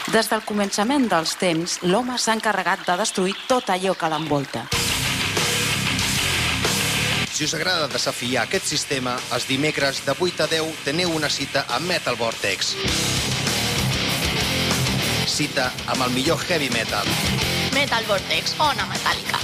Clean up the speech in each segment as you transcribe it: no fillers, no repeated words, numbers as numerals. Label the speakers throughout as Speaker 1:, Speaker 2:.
Speaker 1: Des del començament dels temps, l'home s'ha encarregat de destruir tot allò que l'envolta.
Speaker 2: Si us agrada desafiar aquest sistema, els dimecres de 8 a 10 teniu una cita a Metal Vortex. Cita amb el millor heavy metal.
Speaker 3: Metal Vortex, ona metàl·lica.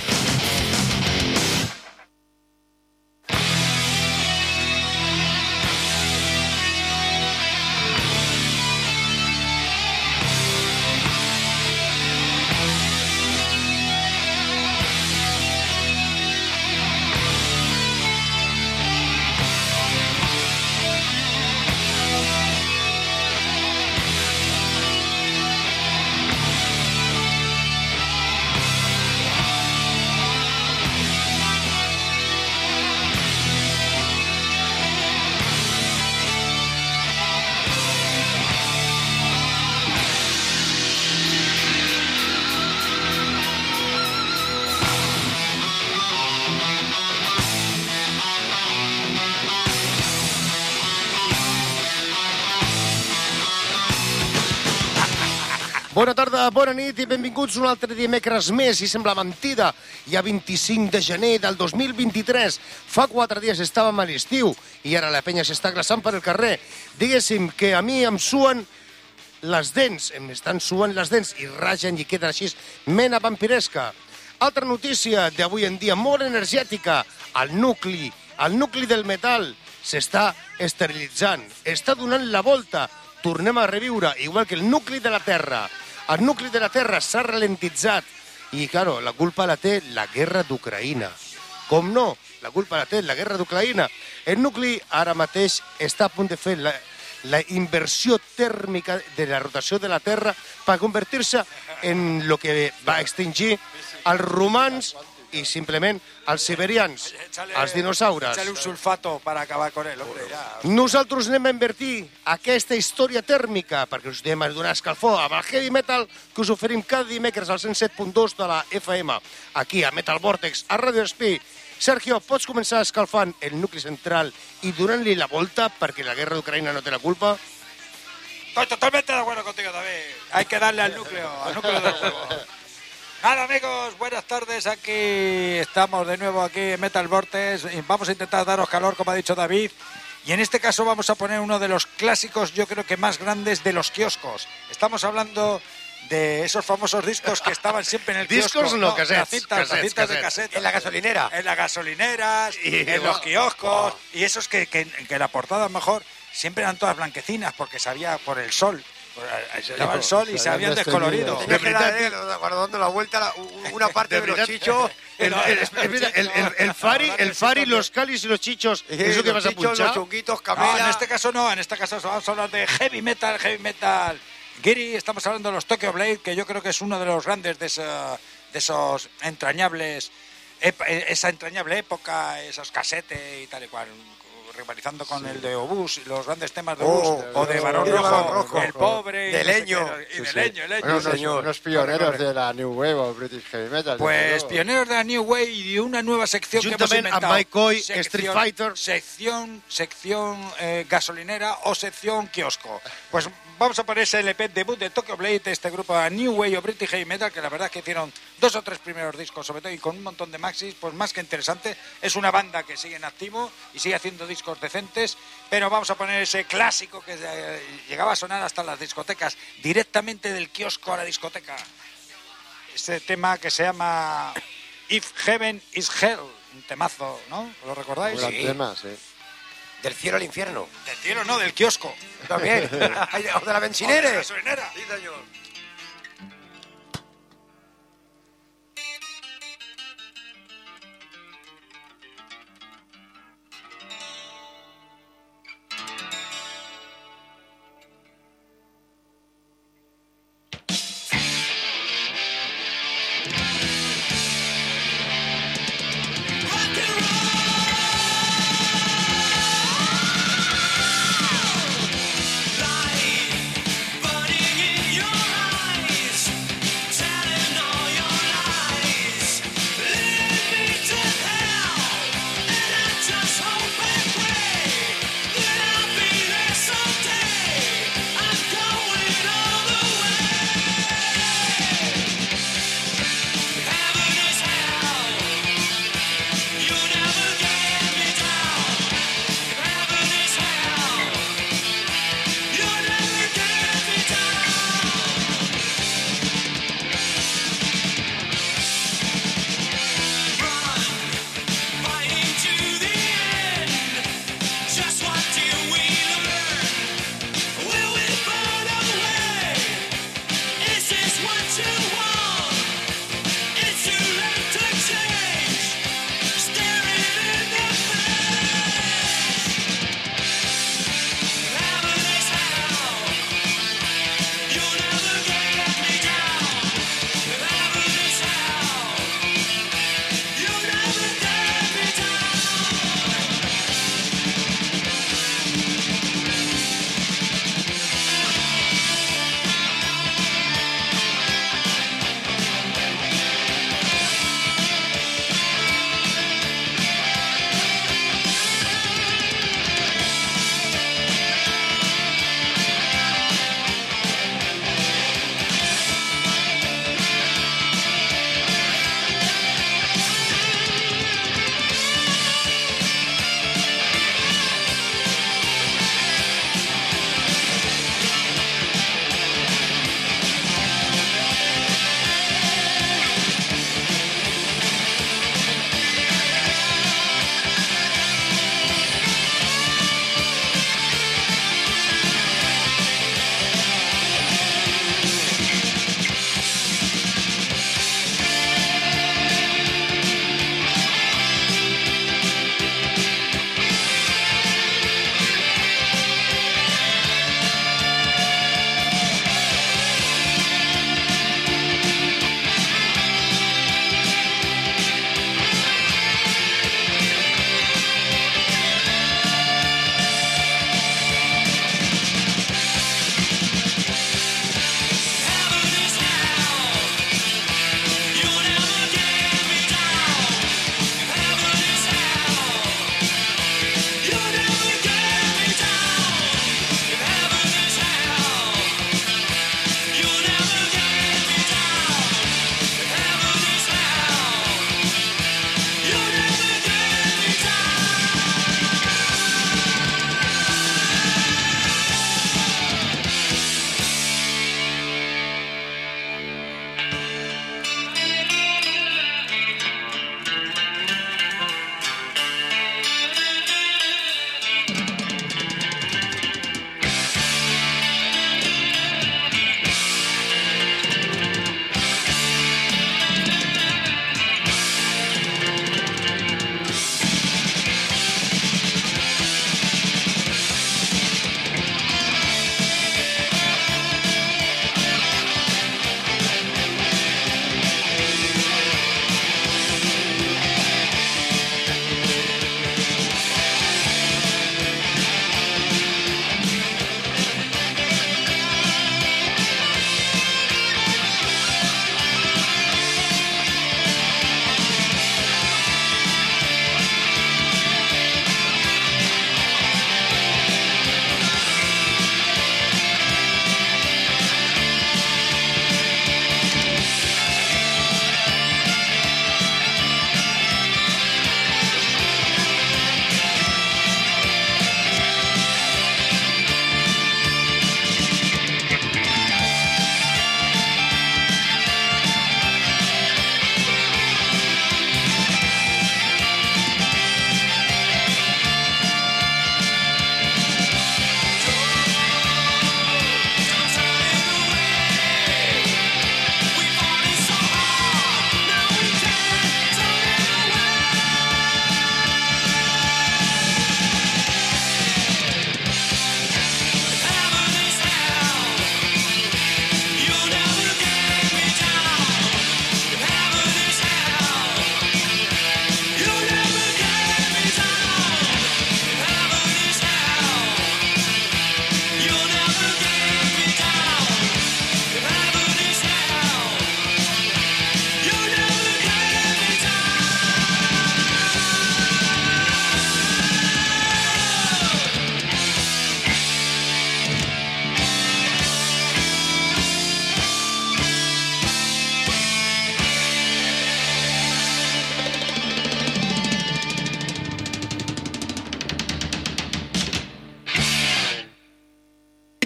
Speaker 4: Bona tarda, bona nit i benvinguts un altre dimecres més. I sembla mentida, ja 25 de gener del 2023. Fa 4 dies estàvem a l'estiu i ara la penya s'està glaçant per el carrer. Diguéssim que a mi em suen les dents, em estan suant les dents i ragen i queda així mena vampiresca. Altra notícia d'avui en dia molt energètica, el nucli del metal s'està esterilitzant, està donant la volta. Tornem a reviure, igual que el nucli de la Terra. El nucli de la Terra s'ha ralentitzat i, claro, la culpa la té la guerra d'Ucraïna. Com no? La culpa la té la guerra d'Ucraïna. El nucli ara mateix està a punt de fer la inversió tèrmica de la rotació de la Terra per convertir-se en el que va extingir els romans i simplement els siberians, els dinosaures.
Speaker 5: Échale un sulfato para acabar con él, hombre, ya.
Speaker 4: Nosaltres anem a invertir aquesta història tèrmica perquè us anem a donar escalfor amb el heavy metal que us oferim cada dimecres al 107.2 de la FM, aquí a Metal Vortex, a Radio Espí. Sergio, pots començar escalfant el nucli central i donant-li la volta perquè la guerra d'Ucraïna no té la culpa?
Speaker 5: Estoy totalmente de acuerdo contigo, David. Hay que darle al núcleo del juego. Nada, amigos, buenas tardes. Aquí estamos de nuevo aquí en Metal Vortex. Vamos a intentar daros calor, como ha dicho David. Y en este caso vamos a poner uno de los clásicos, yo creo que más grandes de los kioscos. Estamos hablando de esos famosos discos que estaban siempre en el kiosco.
Speaker 4: Discos no, cassettes.
Speaker 5: Las cintas de cassette.
Speaker 6: En la gasolinera.
Speaker 5: En las gasolineras, en los kioscos. Y esos que la portada mejor siempre eran todas blanquecinas porque sabía por el sol. Se daba el sol y se habían descolorido.
Speaker 6: Tenía que darle, dando la vuelta una parte de los chichos.
Speaker 4: El Fari, los Calis y los chichos. ¿Eso que vas a punchar?
Speaker 6: Los chunguitos, Camela.
Speaker 5: No, en este caso no. En este caso vamos a hablar de heavy metal. Giri, estamos hablando de los Tokyo Blade, que yo creo que es uno de los grandes de esos entrañables, esa entrañable época, esos casetes y tal y cual, rivalizando con el de Obús, los grandes temas de Obús, o de Barón Rojo, el pobre,
Speaker 6: de Leño,
Speaker 5: Leño.
Speaker 7: Unos pioneros de la New Wave o British Heavy Metal.
Speaker 5: Pues pioneros de la New Wave y de una nueva sección que hemos inventado.
Speaker 4: A McCoy, Street Fighter.
Speaker 5: Sección gasolinera o sección kiosco. Pues vamos a poner ese LP debut de Tokyo Blade, este grupo New Wave o British Heavy Metal, que la verdad es que hicieron 2 o 3 primeros discos, sobre todo, y con un montón de maxis, pues más que interesante. Es una banda que sigue en activo y sigue haciendo discos decentes, pero vamos a poner ese clásico que llegaba a sonar hasta las discotecas, directamente del kiosco a la discoteca. Este tema que se llama If Heaven is Hell, un temazo, ¿no? ¿Lo recordáis?
Speaker 7: Un gran tema, sí.
Speaker 6: Del cielo al infierno.
Speaker 5: Del cielo no, del kiosco.
Speaker 6: También. O de la bencinera.
Speaker 5: De la gasolinera.
Speaker 6: Sí, señor.
Speaker 8: Burning in your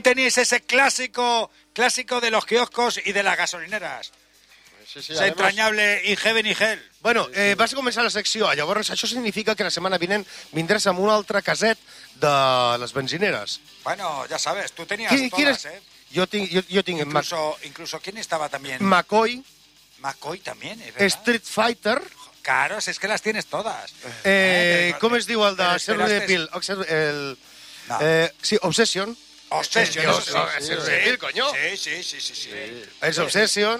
Speaker 5: teníais ese clásico de los kioscos i de las gasolineres.
Speaker 7: Sí,
Speaker 5: És entranyable i heaven i hell.
Speaker 4: Bueno, vas a començar la secció. Llavors, això significa que la setmana vinent vindràs amb un altre caset de les benzineres.
Speaker 5: Bueno, ya sabes, tú tenías
Speaker 4: ¿Quién
Speaker 5: todas,
Speaker 4: es?
Speaker 5: ¿eh?
Speaker 4: Yo tengo
Speaker 5: Incluso, ¿quién estaba también?
Speaker 4: McCoy,
Speaker 5: McCoy también, ¿es verdad?
Speaker 4: Street Fighter,
Speaker 5: Claro, si es que las tienes todas.
Speaker 4: com es diu el de
Speaker 5: Pero
Speaker 4: Serve de Pil?
Speaker 5: No.
Speaker 4: Sí, Obsession.
Speaker 5: Obsession,
Speaker 4: Dios,
Speaker 5: eso
Speaker 4: no,
Speaker 5: sí.
Speaker 4: Serve de Pil, coño.
Speaker 5: Sí.
Speaker 4: És Obsession.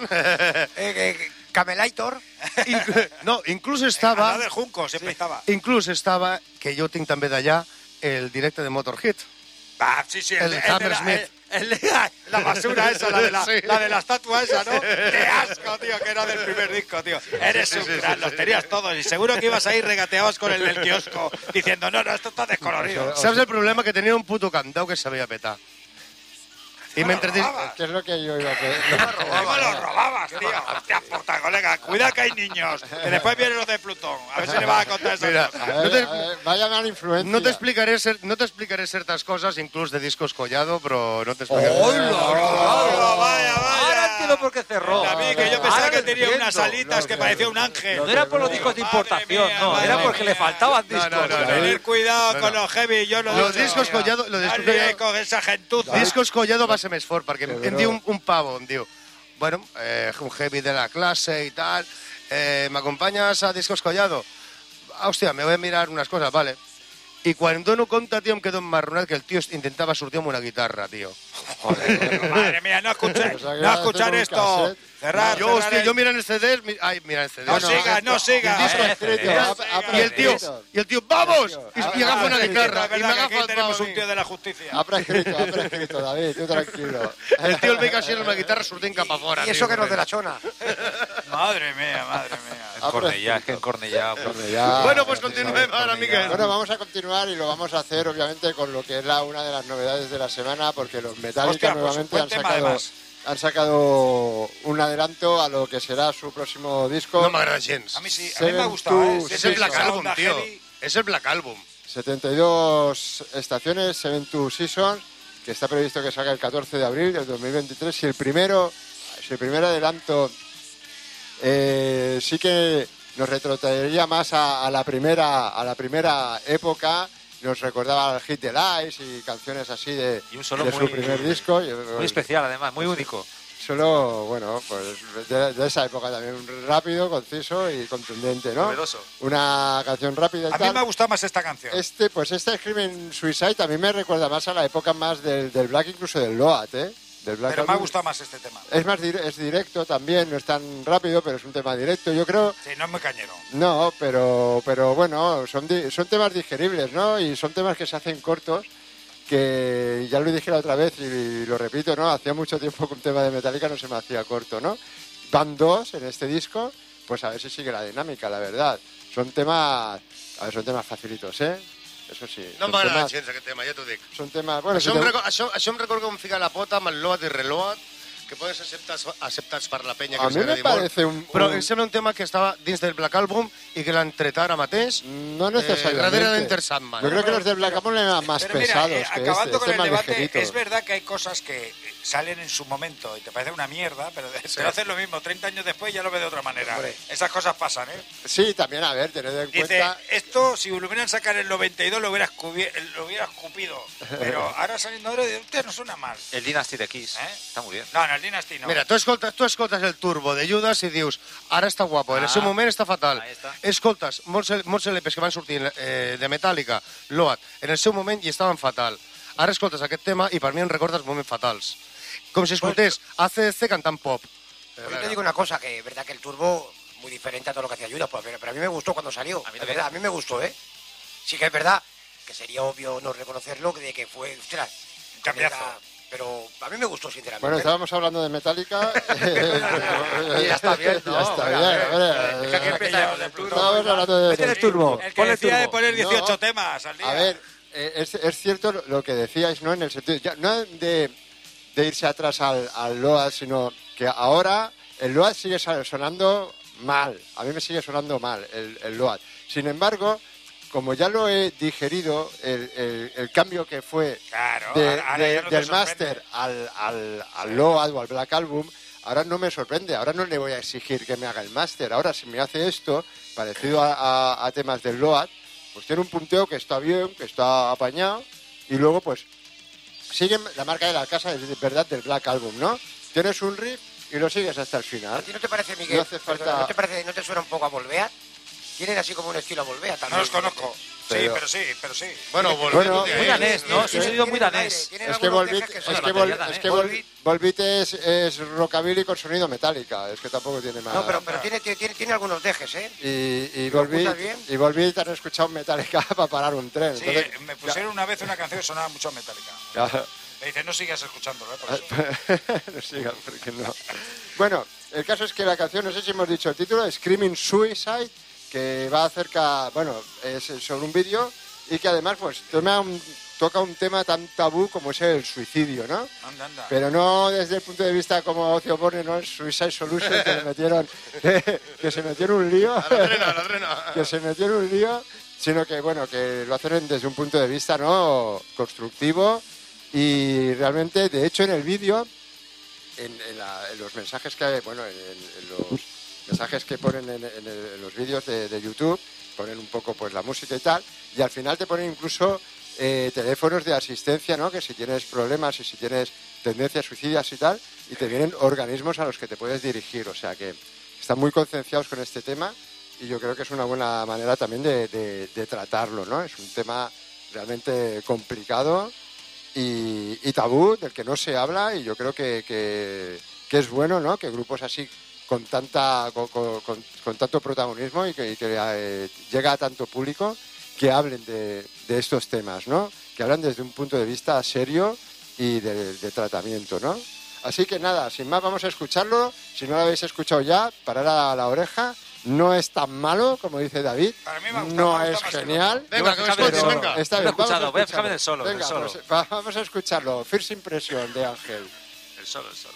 Speaker 6: Camelator.
Speaker 4: No, inclús
Speaker 5: Al
Speaker 4: estava...
Speaker 5: lado del Junco siempre estaba.
Speaker 4: Inclús estava, que jo tinc també d'allà, el directe de Motorhead.
Speaker 5: Ah, sí,
Speaker 4: El Hammersmith.
Speaker 5: La basura esa,
Speaker 4: Sí.
Speaker 5: la de la estatua esa, ¿no? ¡Qué asco, tío! Que era del primer disco, tío. Eres un gran, los tenías todos. Y seguro que ibas ahí regateabas con el del kiosco, diciendo, no, esto está descolorido.
Speaker 4: Saps el problema? Que tenia un puto cantau que sabia petar. I mentre...
Speaker 7: ¿Qué es lo que yo iba a pedir?
Speaker 5: ¿Cómo los robabas, tío? Hostia puta, colega. Cuidado que hay niños. Que después vienen los de Plutón. A ver si le vas a contar esas
Speaker 4: Mira,
Speaker 5: cosas.
Speaker 7: A ver, vaya mala influencia.
Speaker 4: no t'explicaré certes coses, inclús de Discos Collado, però no t'explicaré.
Speaker 5: Vaya.
Speaker 8: Ahora entiendo por qué cerró.
Speaker 5: David, que yo pensaba
Speaker 8: Ahora
Speaker 5: que
Speaker 8: lo
Speaker 5: tenía
Speaker 8: entiendo.
Speaker 5: unas alitas que parecía un ángel.
Speaker 8: No era por los discos de importación,
Speaker 5: Madre
Speaker 8: no,
Speaker 5: mía,
Speaker 8: era
Speaker 5: madre
Speaker 8: porque
Speaker 5: mía.
Speaker 8: le faltaban discos.
Speaker 4: No.
Speaker 5: Tener cuidado
Speaker 4: No.
Speaker 5: con los heavy, yo lo
Speaker 4: Los
Speaker 5: digo.
Speaker 4: discos Collado... Los discos
Speaker 5: Alguien
Speaker 4: Collado,
Speaker 5: con esa gentuza.
Speaker 4: Discos Collado va ser més fort, perquè
Speaker 7: Però-
Speaker 4: em diu un pavo, em diu, bueno, un heavy de la clase y tal, ¿me acompañas a Discos Collado? Hòstia, me voy a mirar unas cosas, vale. I quan em dono compte, tio, em quedo emmarronat que el tio intentava sortir amb una guitarra, tio.
Speaker 5: Madre mía, no escuchar,
Speaker 7: O sea, que
Speaker 5: no
Speaker 7: ahora
Speaker 5: escuchar
Speaker 7: tengo un
Speaker 5: esto.
Speaker 7: cassette.
Speaker 5: Cerrar,
Speaker 4: Yo,
Speaker 5: cerrar
Speaker 4: hostia,
Speaker 5: el-
Speaker 4: yo mira en el CD, mira en el CD.
Speaker 5: No sigas, no sigas.
Speaker 4: Y el tío, ¡vamos! Y agafa una guitarra,
Speaker 5: Es
Speaker 4: y me
Speaker 5: verdad que
Speaker 4: agafa
Speaker 5: aquí
Speaker 4: el
Speaker 5: tenemos
Speaker 4: pavo.
Speaker 5: un tío de la justicia.
Speaker 7: Ha prescrito, David, tú tranquilo.
Speaker 4: El tío el ve així amb la guitarra sortint cap a fora.
Speaker 6: Y eso que no es de la chona.
Speaker 5: Madre mía.
Speaker 8: En Cornellá, es que en Cornellà...
Speaker 7: Ya.
Speaker 4: Bueno, pues continuem ara, Miquel.
Speaker 7: Bueno, vamos a continuar y lo vamos a hacer, obviamente, con lo que es una de las novedades de la semana, porque los Metallica
Speaker 5: Hostia, pues,
Speaker 7: nuevamente
Speaker 5: buen tema, además.
Speaker 7: han sacado un adelanto a lo que será su próximo disco.
Speaker 4: No m'agrada gens.
Speaker 5: A mí sí, a mí me ha gustado.
Speaker 4: És el Black
Speaker 5: Esa
Speaker 4: Album,
Speaker 5: onda
Speaker 4: tío.
Speaker 5: heavy.
Speaker 4: És el Black Album.
Speaker 7: 72 estaciones, 72 Seasons, que está previsto que salga el 14 de abril del 2023. Si el primer adelanto sí que nos retrotraería más a la primera época, nos recordaba el Hit the Lights y canciones así de
Speaker 8: Y un solo
Speaker 7: su
Speaker 8: muy-
Speaker 7: primer disco.
Speaker 8: Muy especial, además, muy único.
Speaker 7: Solo, bueno, pues de esa época también, rápido, conciso y contundente, ¿no?
Speaker 8: Novedoso.
Speaker 7: Una canción rápida y
Speaker 5: A mí
Speaker 7: tal.
Speaker 5: me ha gustado más esta canción.
Speaker 7: Este Screaming Suicide también me recuerda más a la época más del Black, incluso del Load, ¿eh? Del Black
Speaker 5: Pero me ha
Speaker 7: Album.
Speaker 5: gustado más este tema.
Speaker 7: Es más es directo también, no es tan rápido, pero es un tema directo. Yo creo,
Speaker 5: Sí, no es muy cañero.
Speaker 7: no, pero bueno, son temas digeribles, ¿no? Y son temas que se hacen cortos, que ya lo dije la otra vez y lo repito, ¿no? Hacía mucho tiempo que un tema de Metallica no se me hacía corto, ¿no? Van dos en este disco, pues a ver si sigue la dinámica, la verdad. Son temas facilitos, ¿eh? Eso sí.
Speaker 4: No
Speaker 7: son
Speaker 4: m'agrada
Speaker 7: temas-
Speaker 4: gens aquest tema, ja t'ho dic.
Speaker 7: Son temas... Bueno,
Speaker 4: Això
Speaker 7: si
Speaker 4: em,
Speaker 7: te-
Speaker 4: això em recorda com ficar la pota amb el load i reload, que poden ser acceptats per la penya que
Speaker 7: A
Speaker 4: els
Speaker 7: mi me
Speaker 4: agradi molt.
Speaker 7: parece un...
Speaker 4: Però em sembla un tema que estava dins del Black Album i que l'han tret ara mateix
Speaker 7: No necesariamente.
Speaker 4: darrere d'Enter Sandman.
Speaker 7: Yo creo que los de Black Album eran más
Speaker 5: Pero mira,
Speaker 7: pesados que
Speaker 5: acabando con el
Speaker 7: más
Speaker 5: debate,
Speaker 7: ligeritos.
Speaker 5: es verdad que hay cosas que salen en su momento y te parece una mierda, pero te lo haces lo mismo 30 años después ya lo ves de otra manera. Esas cosas pasan, ¿eh?
Speaker 7: Sí, también, a ver, tened en
Speaker 5: Dice,
Speaker 7: cuenta...
Speaker 5: esto si lo hubieran sacado en el 92 lo hubieras escupido, pero ahora saliendo ahora, usted no suena mal.
Speaker 8: El Dynasty de Kiss.
Speaker 5: ¿Eh?
Speaker 8: Está muy bien.
Speaker 5: No, en el Dynasty no.
Speaker 4: Mira, tu escoltes el turbo de Judas i dius, ara està guapo, en el seu moment està fatal.
Speaker 8: Ahí està.
Speaker 4: Escoltes molts LPs que van sortir de Metallica, Load, en el seu moment i estaven fatal. Ara escoltes aquest tema i per mi em recordes moments fatals. Com si escoltés ACDC cantant pop.
Speaker 6: Yo te digo una cosa, que es verdad que el turbo muy diferente a todo lo que hacía Judas, pues, pero a mí me gustó cuando salió.
Speaker 8: A mí
Speaker 6: De
Speaker 8: también.
Speaker 6: verdad, a mí me gustó, ¿eh? Sí que es verdad que sería obvio no reconocerlo, de que fue, ostras,
Speaker 5: Cambiazo.
Speaker 6: pero a mí me gustó sinceramente.
Speaker 7: Bueno, estábamos hablando de Metallica.
Speaker 8: Ya está bien, ¿no?
Speaker 7: Ya está
Speaker 8: Venga,
Speaker 7: bien.
Speaker 8: a ver. Deja que empiece
Speaker 5: Aquello
Speaker 8: el
Speaker 5: de
Speaker 8: turbo.
Speaker 7: Estábamos hablando
Speaker 8: Métele
Speaker 7: de...
Speaker 8: turbo.
Speaker 5: El que
Speaker 8: Ponle
Speaker 5: decía de
Speaker 8: turbo.
Speaker 5: poner 18
Speaker 7: No.
Speaker 5: temas al día.
Speaker 7: A ver, es cierto lo que decíais, ¿no? En el sentido, no de irse atrás al Load, sino que ahora el Load sigue sonando mal. A mí me sigue sonando mal el Load. Sin embargo, como ya lo he digerido, el cambio que fue
Speaker 5: Claro, ahora ya no te
Speaker 7: del
Speaker 5: sorprende.
Speaker 7: Master al Load o al Black Album, ahora no me sorprende, ahora no le voy a exigir que me haga el Master. Ahora, si me hace esto, parecido a temas del Load, pues tiene un punteo que está bien, que está apañado, y luego pues sigue la marca de la casa, es verdad, del Black Album, ¿no? Tienes un riff y lo sigues hasta el
Speaker 6: ¿A
Speaker 7: final.
Speaker 6: ti no te parece, Miguel?
Speaker 7: No hace falta...
Speaker 6: ¿No te suena un poco a Volvea? Tienen así como un estilo a Volvea
Speaker 5: No
Speaker 6: también.
Speaker 5: los conozco.
Speaker 7: Pero-
Speaker 5: Pero sí.
Speaker 4: Bueno,
Speaker 7: Bueno,
Speaker 8: Muy danés, ¿no? Es un sonido muy danés.
Speaker 7: Es que Volbeat es rockabilly con sonido metálica, es que tampoco tiene más.
Speaker 6: No, pero tiene algunos dejes, ¿eh?
Speaker 7: Y
Speaker 6: ¿Lo escuchas bien?
Speaker 7: Volbeat han escuchado Metallica para parar un tren.
Speaker 5: Sí,
Speaker 7: entonces,
Speaker 5: me pusieron una vez una canción que sonaba mucho Metallica.
Speaker 7: ya-
Speaker 5: Me dice, no sigas escuchándolo, por eso.
Speaker 7: no siga, porque no. Bueno, el caso es que la canción, no sé si hemos dicho el título, Screaming Suicide, que va acerca, bueno, es sobre un vídeo y que además pues toca un tema tan tabú como es el suicidio, ¿no?
Speaker 5: Anda.
Speaker 7: Pero no desde el punto de vista como Ozzy Osbourne, no es Suicide Solution, que se metió en un lío, que se metió en un lío, sino que bueno, que lo hacen desde un punto de vista no constructivo. Y realmente, de hecho, en el vídeo, en los mensajes que hay, bueno, en los mensajes que ponen en los vídeos de YouTube, ponen un poco pues la música y tal, y al final te ponen incluso teléfonos de asistencia, ¿no? Que si tienes problemas y si tienes tendencias suicidas y tal, y te vienen organismos a los que te puedes dirigir, o sea que están muy concienciados con este tema y yo creo que es una buena manera también de tratarlo, ¿no? Es un tema realmente complicado y tabú, del que no se habla, y yo creo que es bueno, ¿no? Que grupos así con tanto protagonismo y que llega a tanto público, que hablen de estos temas, ¿no? Que hablan desde un punto de vista serio y de tratamiento, ¿no? Así que nada, sin más vamos a escucharlo. Si no lo habéis escuchado ya, parad la oreja. No es tan malo, como dice David.
Speaker 5: Para mí me ha gustado,
Speaker 7: No
Speaker 5: me
Speaker 7: es
Speaker 5: gusta más que
Speaker 7: genial.
Speaker 4: Venga, que
Speaker 8: Pero-
Speaker 4: escoltis, venga.
Speaker 7: Está
Speaker 8: Lo he
Speaker 7: bien, vamos a
Speaker 8: escuchado, voy a fijarme
Speaker 7: escucharlo.
Speaker 8: en el solo, en el
Speaker 7: Venga,
Speaker 8: solo.
Speaker 7: pues, vamos a escucharlo. First Impression de Ángel.
Speaker 8: El solo, el solo.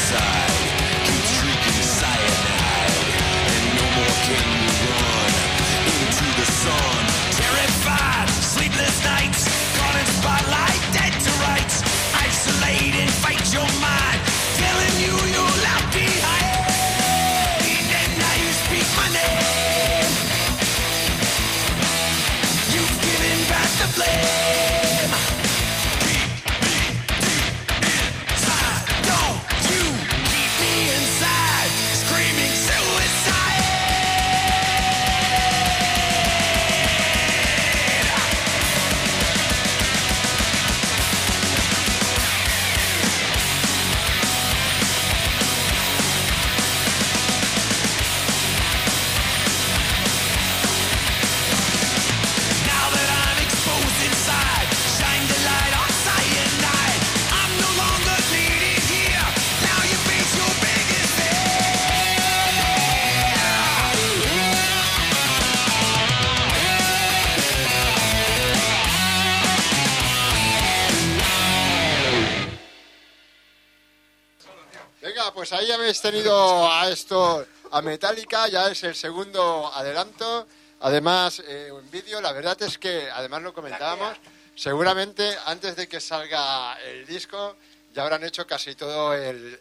Speaker 9: suicide. Keeps drinking cyanide, and no more can you run into the sun. Terrified, sleepless nights, caught in spotlight, dead to rights. Isolate and fight your mind, telling you you're left behind. And now you speak my name. You've given back the flame. Keep me deep inside. Don't you keep me inside, screaming suicide. Now that I'm exposed inside, shine the light on cyanide. I'm no longer needed here. Now you face your biggest
Speaker 7: Venga, pues ahí habéis tenido a Metallica, ya es el segundo adelanto. Además, en vídeo, la verdad es que, además lo comentábamos, seguramente antes de que salga el disco ya habrán hecho casi todo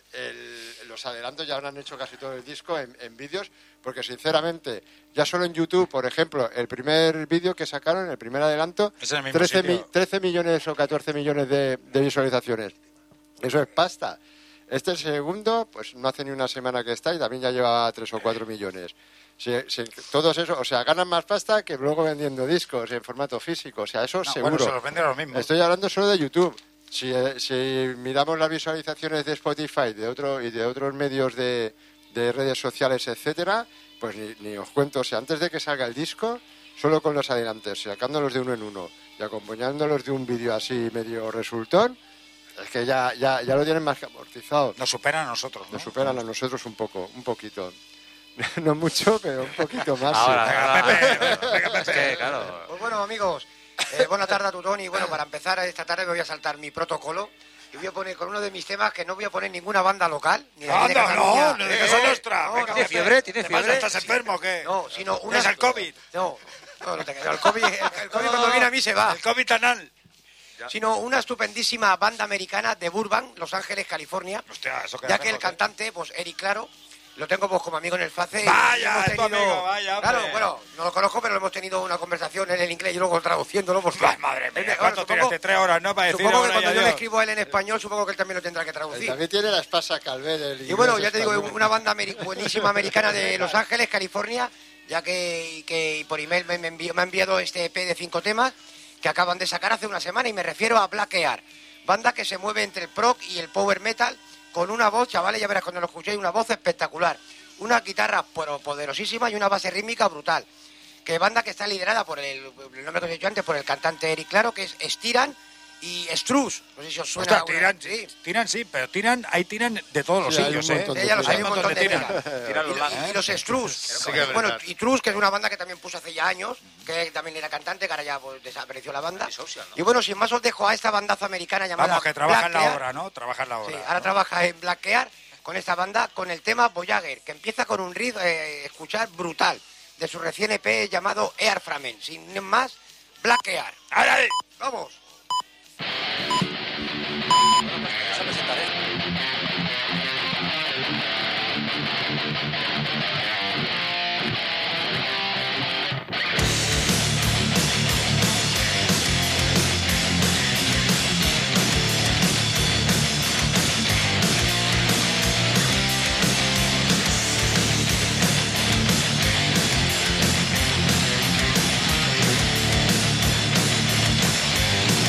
Speaker 7: los adelantos, ya habrán hecho casi todo el disco en vídeos, porque sinceramente, ya solo en YouTube, por ejemplo, el primer vídeo que sacaron, el primer adelanto,
Speaker 5: Es en el mismo sitio.
Speaker 7: 13 millones o 14 millones de visualizaciones. Eso es pasta. Este segundo, pues no hace ni una semana que está y también ya lleva 3 o 4 millones. Todos esos, o sea, ganan más pasta que luego vendiendo discos en formato físico. O sea, eso seguro.
Speaker 5: Bueno, se los venden a los mismos.
Speaker 7: Estoy hablando solo de YouTube. Si miramos las visualizaciones de Spotify y de otros medios de redes sociales, etcétera, pues ni os cuento. O sea, antes de que salga el disco, solo con los adelantes, sacándolos de uno en uno y acompañándolos de un vídeo así medio resultón, es que ya lo tienen más que amortizado.
Speaker 5: Nos superan a nosotros, ¿no?
Speaker 7: Nos superan a nosotros un poquito. No mucho, pero un poquito más.
Speaker 8: Ahora,
Speaker 7: sí.
Speaker 5: Venga, Pepe.
Speaker 8: Es que, claro.
Speaker 6: Pues bueno, amigos, buena tarde a Tutón. Y bueno, para empezar esta tarde me voy a saltar mi protocolo y voy a poner con uno de mis temas que no voy a poner ninguna banda local. Ni de aquí de
Speaker 5: Anda,
Speaker 6: Cataluña.
Speaker 5: no, de casa nuestra.
Speaker 6: no,
Speaker 5: Venga,
Speaker 6: no,
Speaker 8: ¿Tiene fiebre? ¿Tiene
Speaker 5: ¿Qué pasa?
Speaker 8: fiebre?
Speaker 5: ¿Estás enfermo o qué?
Speaker 6: No, sino una...
Speaker 5: ¿Es el COVID?
Speaker 6: No te quedo. El COVID cuando viene a mí se va.
Speaker 5: El COVID anal.
Speaker 6: Sino una estupendísima banda americana de Burbank, Los Ángeles, California.
Speaker 5: Hostia, eso queda
Speaker 6: Ya que el
Speaker 5: lejos,
Speaker 6: cantante, pues Eric Claro, lo tengo pues como amigo en el FACE.
Speaker 5: Vaya,
Speaker 6: y
Speaker 5: es tu amigo, vaya, hombre.
Speaker 6: Claro, bueno, no lo conozco, pero hemos tenido una conversación en el inglés y luego traduciéndolo. Pues,
Speaker 5: Ay, madre mía,
Speaker 6: bueno,
Speaker 5: ¿cuánto tiraste? 3 horas, ¿no? Para decir
Speaker 6: supongo que
Speaker 5: ahora
Speaker 6: cuando
Speaker 5: ya
Speaker 6: yo le
Speaker 5: Dios.
Speaker 6: escribo a él en español, supongo que él también lo tendrá que traducir.
Speaker 7: También tiene la espasa Calvet.
Speaker 6: Y bueno, ya te digo, una banda buenísima americana de Los Ángeles, California, ya que por email me ha enviado este EP de 5 temas que acaban de sacar hace una semana, y me refiero a Black Ear, banda que se mueve entre el prog y el power metal, con una voz, chavales, ya verás cuando lo escuchéis, una voz espectacular, una guitarra poderosísima y una base rítmica brutal. Que banda que está liderada por el nombre que os he dicho antes, por el cantante Eric Claro, que es Stiran y Struz. No sé si os suena.
Speaker 5: Ostras, tiran sí, pero ahí tiran de todos los
Speaker 7: Sí, hay un
Speaker 5: sitios,
Speaker 7: montón de
Speaker 6: Ya lo sé,
Speaker 5: Hay
Speaker 6: hay
Speaker 5: un
Speaker 6: un
Speaker 5: montón
Speaker 6: montón
Speaker 5: de
Speaker 6: de
Speaker 5: tiran.
Speaker 6: tiras.
Speaker 8: Tiran los lados.
Speaker 6: Y los Struz.
Speaker 4: Sí que es
Speaker 6: Bueno,
Speaker 4: verdad.
Speaker 6: y Truz, que es una banda que también puse hace ya años, que también era cantante, que ahora ya pues, desapareció la banda. Y bueno, sin más os dejo a esta bandaza americana llamada
Speaker 5: Vamos, que trabaja en la
Speaker 6: Black Ear.
Speaker 5: obra, ¿no? Trabaja en la
Speaker 6: Sí,
Speaker 5: obra.
Speaker 6: ahora trabaja en Black Ear con esta banda, con el tema Voyager, que empieza con un riff, escuchar brutal, de su recién EP llamado Airframen. Sin más, Black Ear.
Speaker 5: ¡Ay!
Speaker 6: ¡Vamos!
Speaker 9: Keep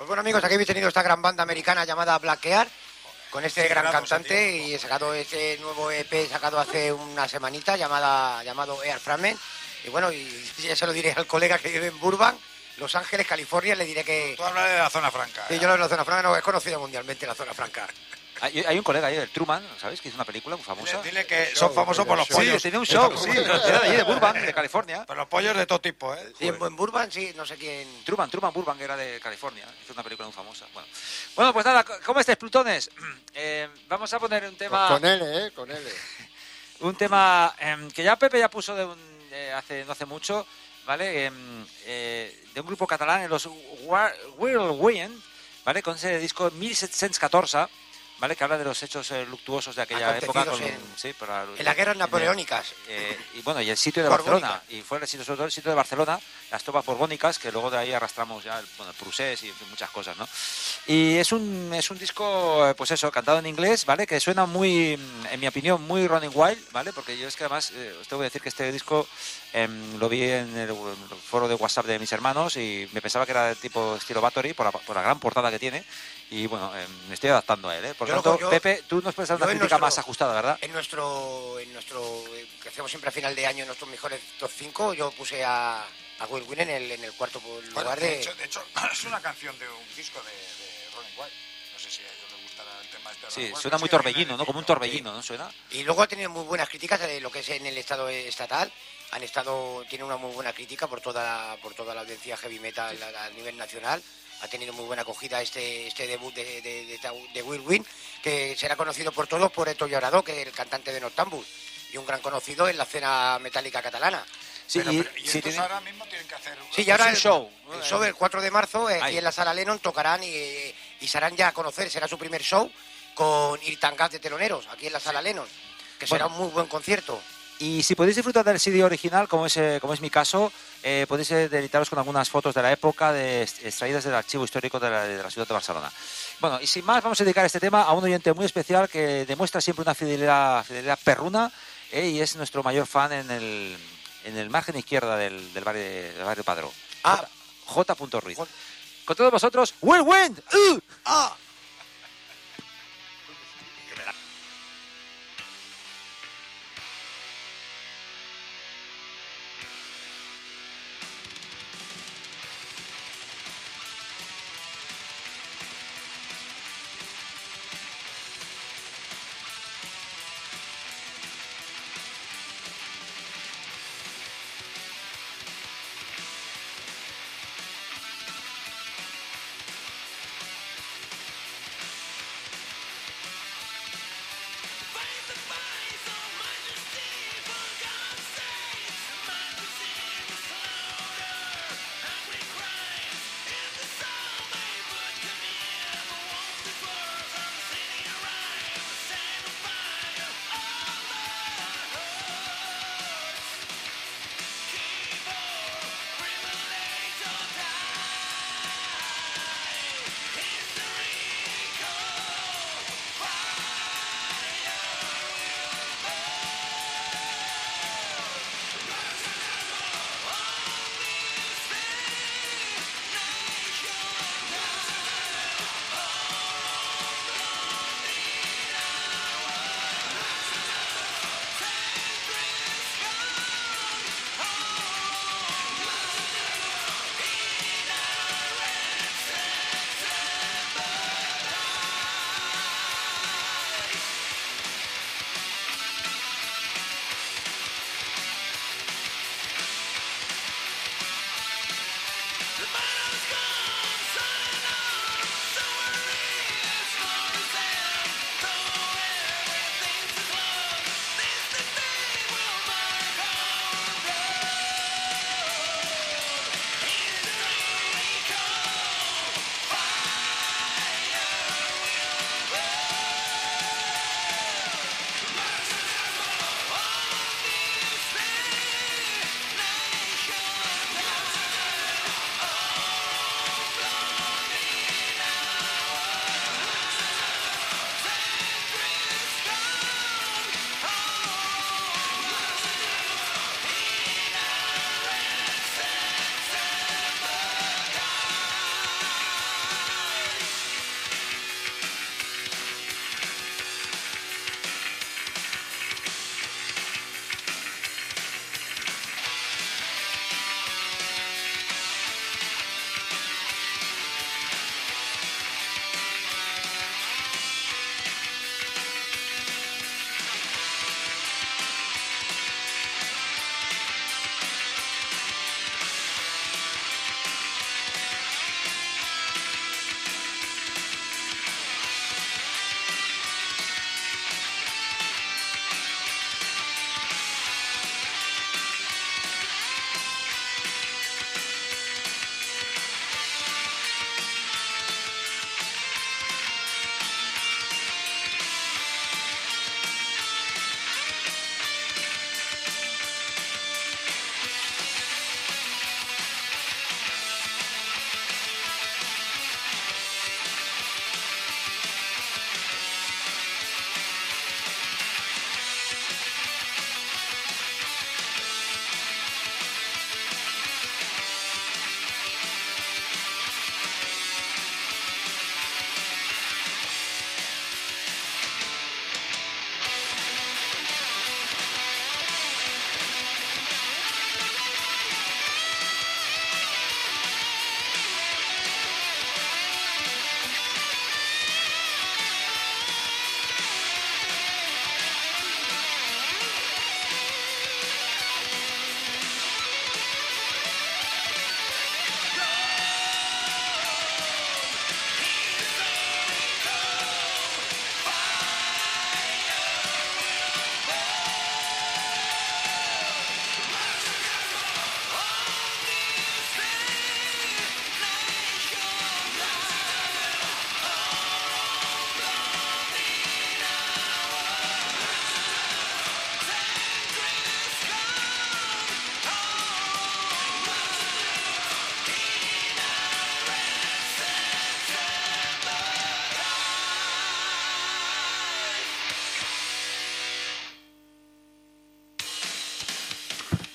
Speaker 6: Pues bueno, amigos, aquí habéis tenido esta gran banda americana llamada Blackear, con este gran cantante, y he sacado este nuevo EP sacado hace una semanita llamado Air Fragment. Y bueno, y ya se lo diré al colega que vive en Burbank, Los Ángeles, California, le diré que...
Speaker 5: Tú hablas de la zona franca.
Speaker 6: Sí, yo hablo de la zona franca, no, es conocido mundialmente la zona franca.
Speaker 10: Hay un colega ahí, el Truman, ¿sabes? Que hizo una película muy famosa.
Speaker 5: Dile que son famosos por los
Speaker 10: Sí,
Speaker 5: pollos.
Speaker 10: tenía un show, sí, era de allí, de Burbank, de California.
Speaker 5: Por los pollos de todo tipo, ¿eh?
Speaker 6: Sí, en Burbank, sí, no sé quién...
Speaker 10: Truman Burbank era de California, hizo una película muy famosa. Bueno, pues nada, ¿cómo estáis, plutones? Vamos a poner un tema...
Speaker 7: Con L, con L.
Speaker 10: Un tema que ya Pepe ya puso no hace mucho, ¿vale? De un grupo catalán, los Whirlwind, ¿vale? Con ese disco 1714, ¿vale? Que habla de los hechos luctuosos de aquella época.
Speaker 6: En las guerras napoleónicas.
Speaker 10: Y bueno, y el sitio de
Speaker 6: Borbónica.
Speaker 10: Barcelona. Y fue sobre todo el sitio de Barcelona, las tropas borbónicas, que luego de ahí arrastramos ya el Prusés y en fin, muchas cosas, ¿no? Y es un disco, pues eso, cantado en inglés, ¿vale? Que suena muy, en mi opinión, muy Running Wild, ¿vale? Porque yo es que además, os tengo que decir que este disco lo vi en el foro de WhatsApp de mis hermanos y me pensaba que era de tipo estilo Bathory por la gran portada que tiene. Y bueno, me estoy adaptando a él, ¿eh? Por tanto, Pepe, tú nos puedes dar una crítica más ajustada, ¿verdad?
Speaker 6: En nuestro que hacemos siempre a final de año, nuestros mejores top 5, yo puse a Whirlwind en el cuarto lugar
Speaker 5: de hecho, es una canción de un disco de Running Wild. No sé si a ellos les gustará el tema este.
Speaker 10: Sí, suena muy torbellino, ¿no? Como un torbellino, ¿no? Suena.
Speaker 6: Y luego ha tenido muy buenas críticas de lo que es en el estado estatal. Tiene una muy buena crítica por toda la audiencia heavy metal a nivel nacional. Ha tenido muy buena acogida este debut de Whirlwind, que será conocido por todos por Héctor Llauradó, que es el cantante de Noctambul, y un gran conocido en la escena metálica catalana.
Speaker 5: Sí, y entonces ahora mismo tienen que hacer
Speaker 6: y ahora
Speaker 10: un show.
Speaker 6: El show el 4 de marzo, aquí en la Sala Lennon, tocarán y se harán ya a conocer, será su primer show con Irtangas de teloneros, aquí en la Sala Lennon, que será un muy buen concierto.
Speaker 10: Y si podéis disfrutar del CD original, como es mi caso, podéis deleitaros con algunas fotos de la época extraídas del archivo histórico de la ciudad de Barcelona. Bueno, y sin más, vamos a dedicar este tema a un oyente muy especial que demuestra siempre una fidelidad perruna, y es nuestro mayor fan en el margen izquierda del barrio Padró. J. Ruiz. Con todos vosotros, Whirlwind.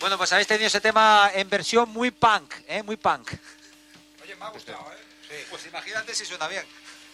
Speaker 10: Bueno, pues habéis tenido ese tema en versión muy punk, muy punk.
Speaker 5: Oye, me ha gustado,
Speaker 10: Sí. Pues imagínate si suena bien.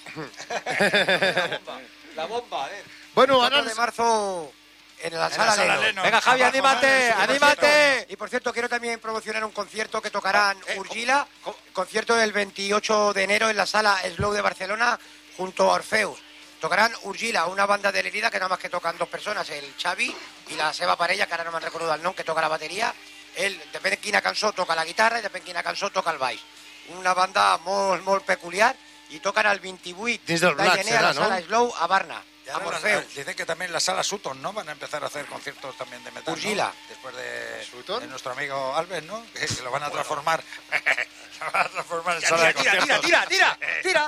Speaker 10: La bomba,
Speaker 4: Bueno,
Speaker 6: El 4
Speaker 4: ahora...
Speaker 6: de marzo en la sala Leno.
Speaker 10: Venga, Javi, anímate, anímate.
Speaker 6: Y por cierto, quiero también promocionar un concierto que tocarán Urgila, concierto del 28 de enero en la sala Slow de Barcelona junto a Orfeus. Tocarán Urgila, una banda de l'Herida que nada más que tocan 2 personas, el Xavi y la seva parella, que ara no me'n recordo del nom, que toca la bateria. Ell, depèn de quina cançó, toca la guitarra i depèn de quina cançó, toca el baix. Una banda molt, molt peculiar i toquen el 28
Speaker 4: Dins del
Speaker 6: de
Speaker 4: Black
Speaker 6: gener a la
Speaker 4: serà, no?
Speaker 6: sala Slow a Barna.
Speaker 5: Y ahora dicen que también la sala Sutton, ¿no? Van a empezar a hacer conciertos también de metal,
Speaker 6: Urgila.
Speaker 5: ¿no? Después de nuestro amigo Alves, ¿no? Que lo van a transformar. Lo van a transformar en sala de conciertos.
Speaker 10: Tira.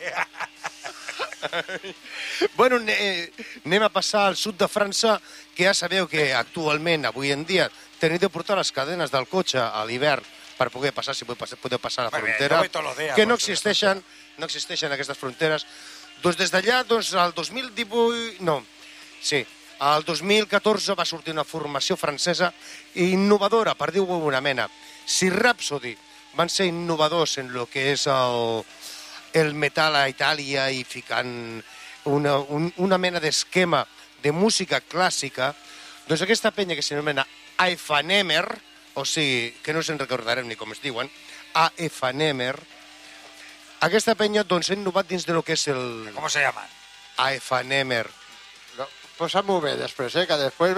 Speaker 4: Bueno, anem a passar al sud de França, que ja sabeu que actualment, avui en dia, teniu de portar les cadenes del cotxe a l'hivern per poder passar, si podeu passar la
Speaker 5: Muy bien,
Speaker 4: frontera,
Speaker 5: yo voy todos los días,
Speaker 4: que no
Speaker 5: por supuesto.
Speaker 4: existeixen aquestes fronteres. Doncs des d'allà, al 2018... No, sí, al 2014 va sortir una formació francesa innovadora, per dir-ho d'una mena. Si Rhapsody van ser innovadors en el que és el metal a Itàlia i ficant una mena d'esquema de música clàssica, doncs aquesta penya que s'anomena Aefanemer, o sigui, que no se'n recordarem ni com es diuen, Aefanemer, aquesta penya doncs ha innovat dins de lo que és el...
Speaker 5: ¿Cómo se llaman?
Speaker 4: Aefanemer.
Speaker 7: No, posa-m'ho bé després, que després...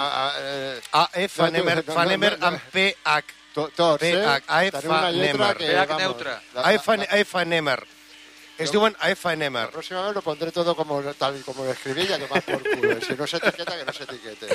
Speaker 4: Aefanemer, Fanemer amb PH.
Speaker 7: Tots,
Speaker 4: Tenim
Speaker 7: una lletra que...
Speaker 10: PH neutra.
Speaker 4: Aefanemer. Es diuen Aefanemer.
Speaker 7: La próxima vez lo pondré todo tal y como lo escribí, ya que más por culo. Si no se etiqueta, que no se etiquete.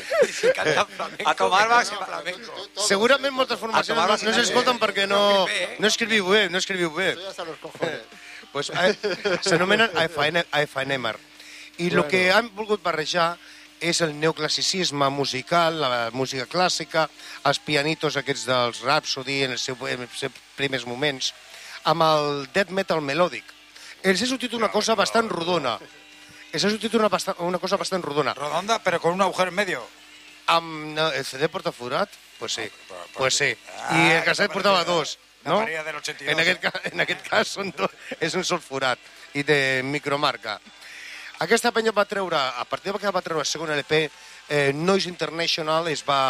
Speaker 10: A tomar más.
Speaker 4: Segurament moltes formacions no s'escolten perquè no escriviu bé,
Speaker 7: Estoy hasta los cojones.
Speaker 4: Pues s'anomenen Aefanemer. I el que han volgut barrejar és el neoclassicisme musical, la música clàssica, els pianitos aquests dels Rhapsody en els seus primers moments, amb el death metal melòdic. Els he sortit una cosa bastant rodona. Una cosa bastant rodona.
Speaker 5: Redonda, pero con un agujero en medio.
Speaker 4: ¿El CD porta forat? Pues sí. Pues sí. I el caset portava 2.
Speaker 5: La
Speaker 4: No?
Speaker 5: María del 82.
Speaker 4: En aquest cas és un sol forat i de micromarca. Aquesta penya va treure, a partir que va treure el segon LP, Noise International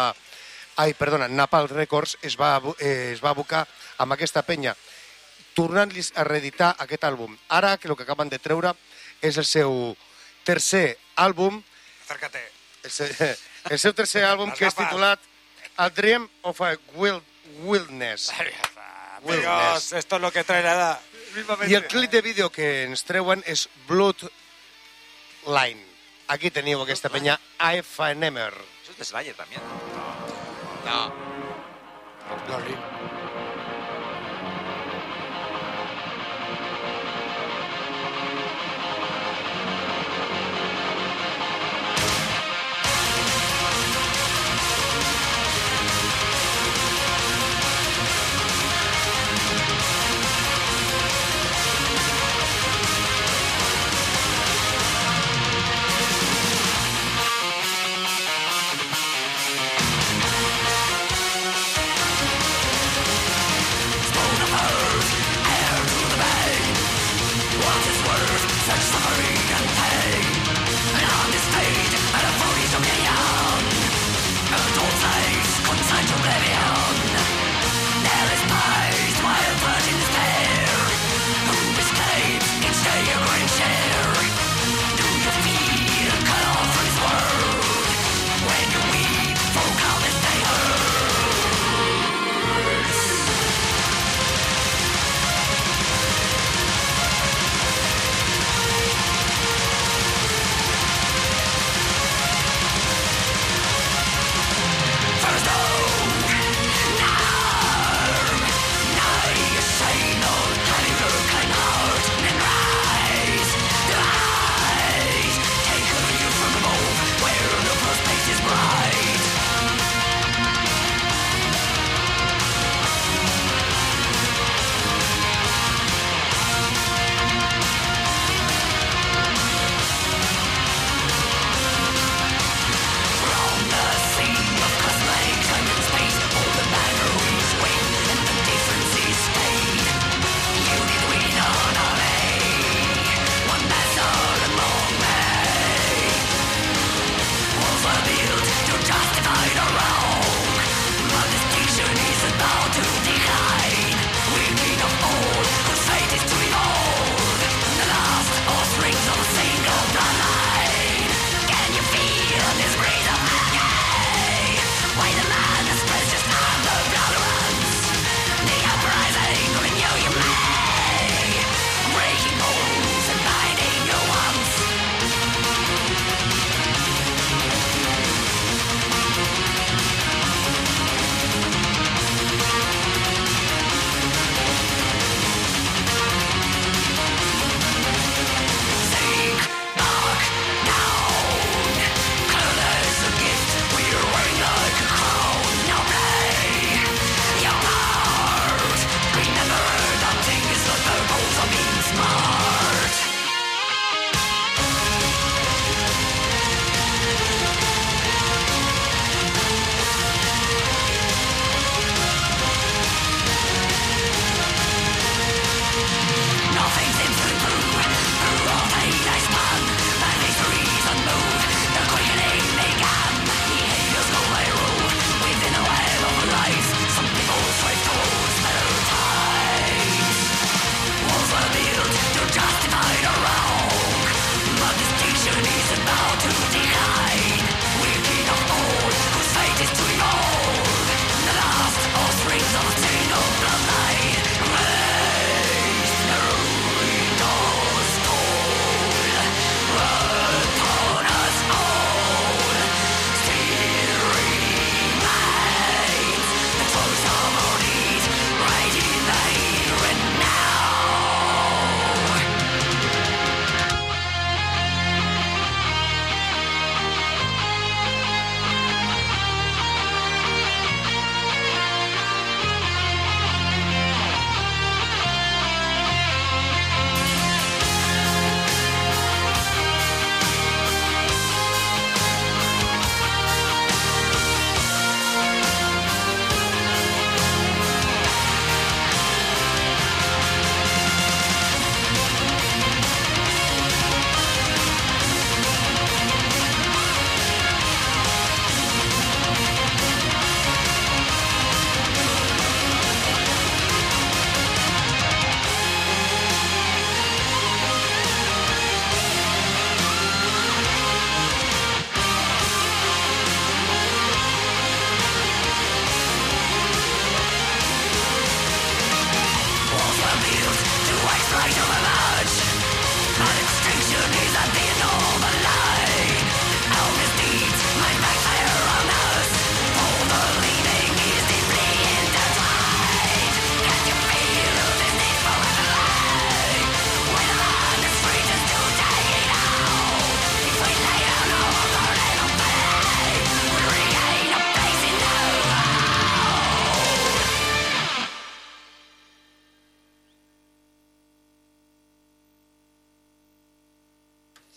Speaker 4: Napalm Records es va abocar amb aquesta penya, tornant-los a reeditar aquest àlbum. Ara, que el que acaben de treure és el seu tercer àlbum,
Speaker 5: Acércate.
Speaker 4: el seu tercer àlbum, que és titulat A Dream of a Wilderness.
Speaker 5: Amigos, esto es lo que trae la edad.
Speaker 4: I el clip de vídeo que ens treuen és Bloodline. Aquí teniu aquesta penya, Aefanemer.
Speaker 10: Eso es de Slayer también.
Speaker 5: No.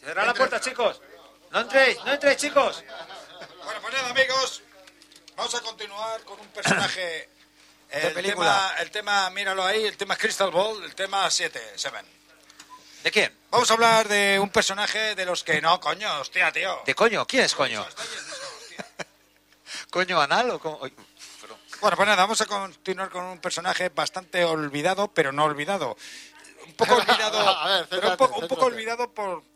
Speaker 10: Cerrad la puerta, chicos. No entréis, chicos.
Speaker 5: Bueno, pues nada, amigos. Vamos a continuar con un personaje.
Speaker 6: De película.
Speaker 5: El tema, míralo ahí, el tema Crystal Ball, el tema 7.
Speaker 10: ¿De quién?
Speaker 5: Vamos a hablar de un personaje de los que no, coño, hostia, tío.
Speaker 10: ¿De coño? ¿Quién es coño? ¿Coño anal o cómo?
Speaker 5: Bueno, pues nada, vamos a continuar con un personaje bastante olvidado, pero no olvidado. Un poco olvidado,
Speaker 7: A ver,
Speaker 5: pero un
Speaker 7: céntrate.
Speaker 5: poco olvidado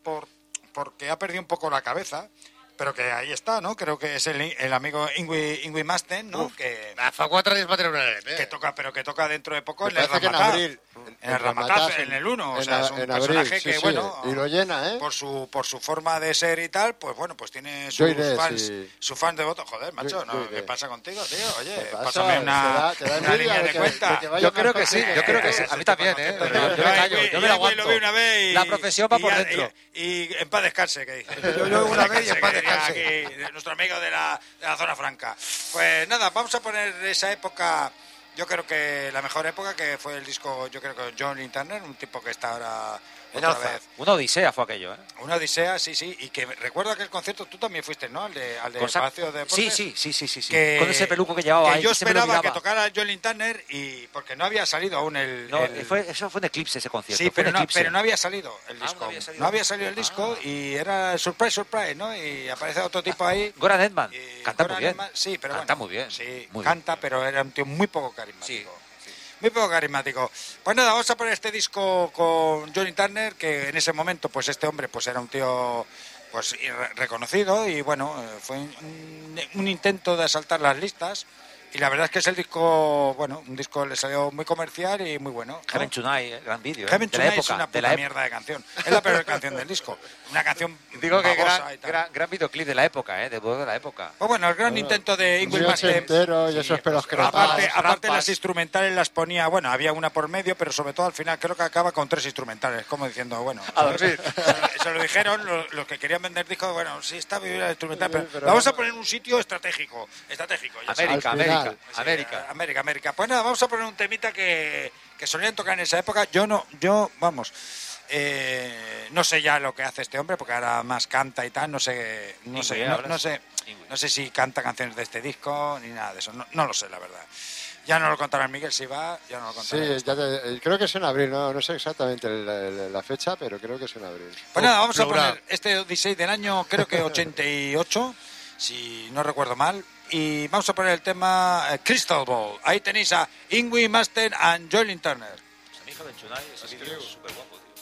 Speaker 5: porque ha perdido un poco la cabeza. Pero que ahí está, ¿no? Creo que es el amigo Ingui Masten, ¿no? Que
Speaker 4: Fa 4 dies va treure una LP.
Speaker 5: que toca dentro de poco
Speaker 7: Me
Speaker 5: en el
Speaker 7: parece que en
Speaker 5: Ramataz.
Speaker 7: abril.
Speaker 5: En el Ramataz, en el 1. O sea, es un personaje
Speaker 7: sí,
Speaker 5: que,
Speaker 7: sí.
Speaker 5: bueno,
Speaker 7: Y lo llena, ¿eh?
Speaker 5: por su forma de ser y tal, pues bueno, pues tiene
Speaker 7: Yo
Speaker 5: sus
Speaker 7: iré,
Speaker 5: fans,
Speaker 7: sí.
Speaker 5: sus fans devotos. Joder, macho,
Speaker 7: Yo
Speaker 5: ¿no?
Speaker 7: iré.
Speaker 5: ¿Qué pasa contigo, tío? Oye,
Speaker 7: ¿Qué pasa?
Speaker 5: pásame una
Speaker 7: Te da
Speaker 5: línea
Speaker 7: envidia
Speaker 5: de cuenta.
Speaker 7: que vaya
Speaker 10: Yo creo que
Speaker 7: más
Speaker 10: sí,
Speaker 7: fácil.
Speaker 10: yo creo que sí. A mí también, ¿eh? Yo me callo, yo me la aguanto.
Speaker 5: Lo vi una vez y...
Speaker 10: La profesión va por
Speaker 5: y-
Speaker 10: dentro.
Speaker 5: Y en paz descanse, que dice.
Speaker 6: Yo una vez y en paz
Speaker 5: que diría
Speaker 6: descanse.
Speaker 5: aquí, nuestro amigo de la zona franca. Pues nada, vamos a poner esa época... Yo creo que la mejor época que fue el disco, yo creo que John Turner, un tipo que está ahora
Speaker 6: En
Speaker 5: otra
Speaker 6: alza.
Speaker 5: vez.
Speaker 10: Una odisea fue aquello, ¿eh?
Speaker 5: Una odisea, sí, y que recuerdo aquel concierto, tú también fuiste, ¿no? Al de Palacio de Deportes.
Speaker 10: Sí.
Speaker 5: Que-
Speaker 10: Con ese peluco que llevaba
Speaker 5: que
Speaker 10: ahí.
Speaker 5: yo
Speaker 10: que siempre lo
Speaker 5: esperaba que
Speaker 10: miraba.
Speaker 5: tocara John Turner y porque no había salido aún
Speaker 10: No, eso fue un eclipse ese concierto.
Speaker 5: Sí,
Speaker 10: fue un eclipse.
Speaker 5: pero no había salido el
Speaker 10: Ah,
Speaker 5: disco.
Speaker 10: no había salido.
Speaker 5: No había salido el disco y era surprise, ¿no? Y aparece otro tipo ahí.
Speaker 10: Goran Edman,
Speaker 5: y
Speaker 10: canta
Speaker 5: Goran
Speaker 10: muy bien.
Speaker 5: Edman, sí, pero
Speaker 10: Canta
Speaker 5: bueno,
Speaker 10: muy bien.
Speaker 5: Sí,
Speaker 10: Muy
Speaker 5: canta, pero era un tío muy poco carismático.
Speaker 10: Sí.
Speaker 5: Muy poco carismático. Pues nada, vamos a poner este disco con Johnny Turner, que en ese momento, pues este hombre, pues era un tío pues reconocido y bueno, fue un intento de asaltar las listas. Y la verdad es que es el disco, bueno, un disco le salió muy comercial y muy bueno, ¿no?
Speaker 10: Heaven Tonight, gran vídeo.
Speaker 5: Heaven
Speaker 10: de la
Speaker 5: Tonight es
Speaker 10: época.
Speaker 5: una
Speaker 10: de
Speaker 5: puta
Speaker 10: la
Speaker 5: mierda de canción. Es la peor canción del disco. Una canción
Speaker 10: Digo que
Speaker 5: babosa y tal.
Speaker 10: gran videoclip de la época, de la época.
Speaker 5: Pues bueno, el gran intento de Ingrid Masten.
Speaker 7: Entero y esos pelos
Speaker 5: Aparte
Speaker 10: rampas.
Speaker 5: las instrumentales las ponía, bueno, había una por medio, pero sobre todo al final creo que acaba con 3 instrumentales, como diciendo, bueno,
Speaker 10: A dormir.
Speaker 5: se lo dijeron los que querían vender discos, bueno, sí está bien la instrumental, pero
Speaker 7: pero
Speaker 5: vamos a poner un sitio estratégico, ya sabes.
Speaker 10: América.
Speaker 5: América. Pues nada, vamos a poner un temita que solían tocar en esa época. Vamos, no sé ya lo que hace este hombre, porque ahora más canta y tal, no sé si canta canciones de este disco ni nada de eso, no lo sé, la verdad. Ya no lo contará Miguel si va, ya no lo contará.
Speaker 7: Sí, creo que es en abril, no sé exactamente la fecha, pero creo que es en abril.
Speaker 5: Pues nada, vamos a
Speaker 4: Plourà.
Speaker 5: poner este Odyssey del año, creo que 88, si no recuerdo mal. Y vamos a poner el tema Crystal Ball. Ahí tenéis a Ingui Masten y Joel Turner.
Speaker 10: Pues a mí Heaven Tonight, ese vídeo es súper guapo, tío.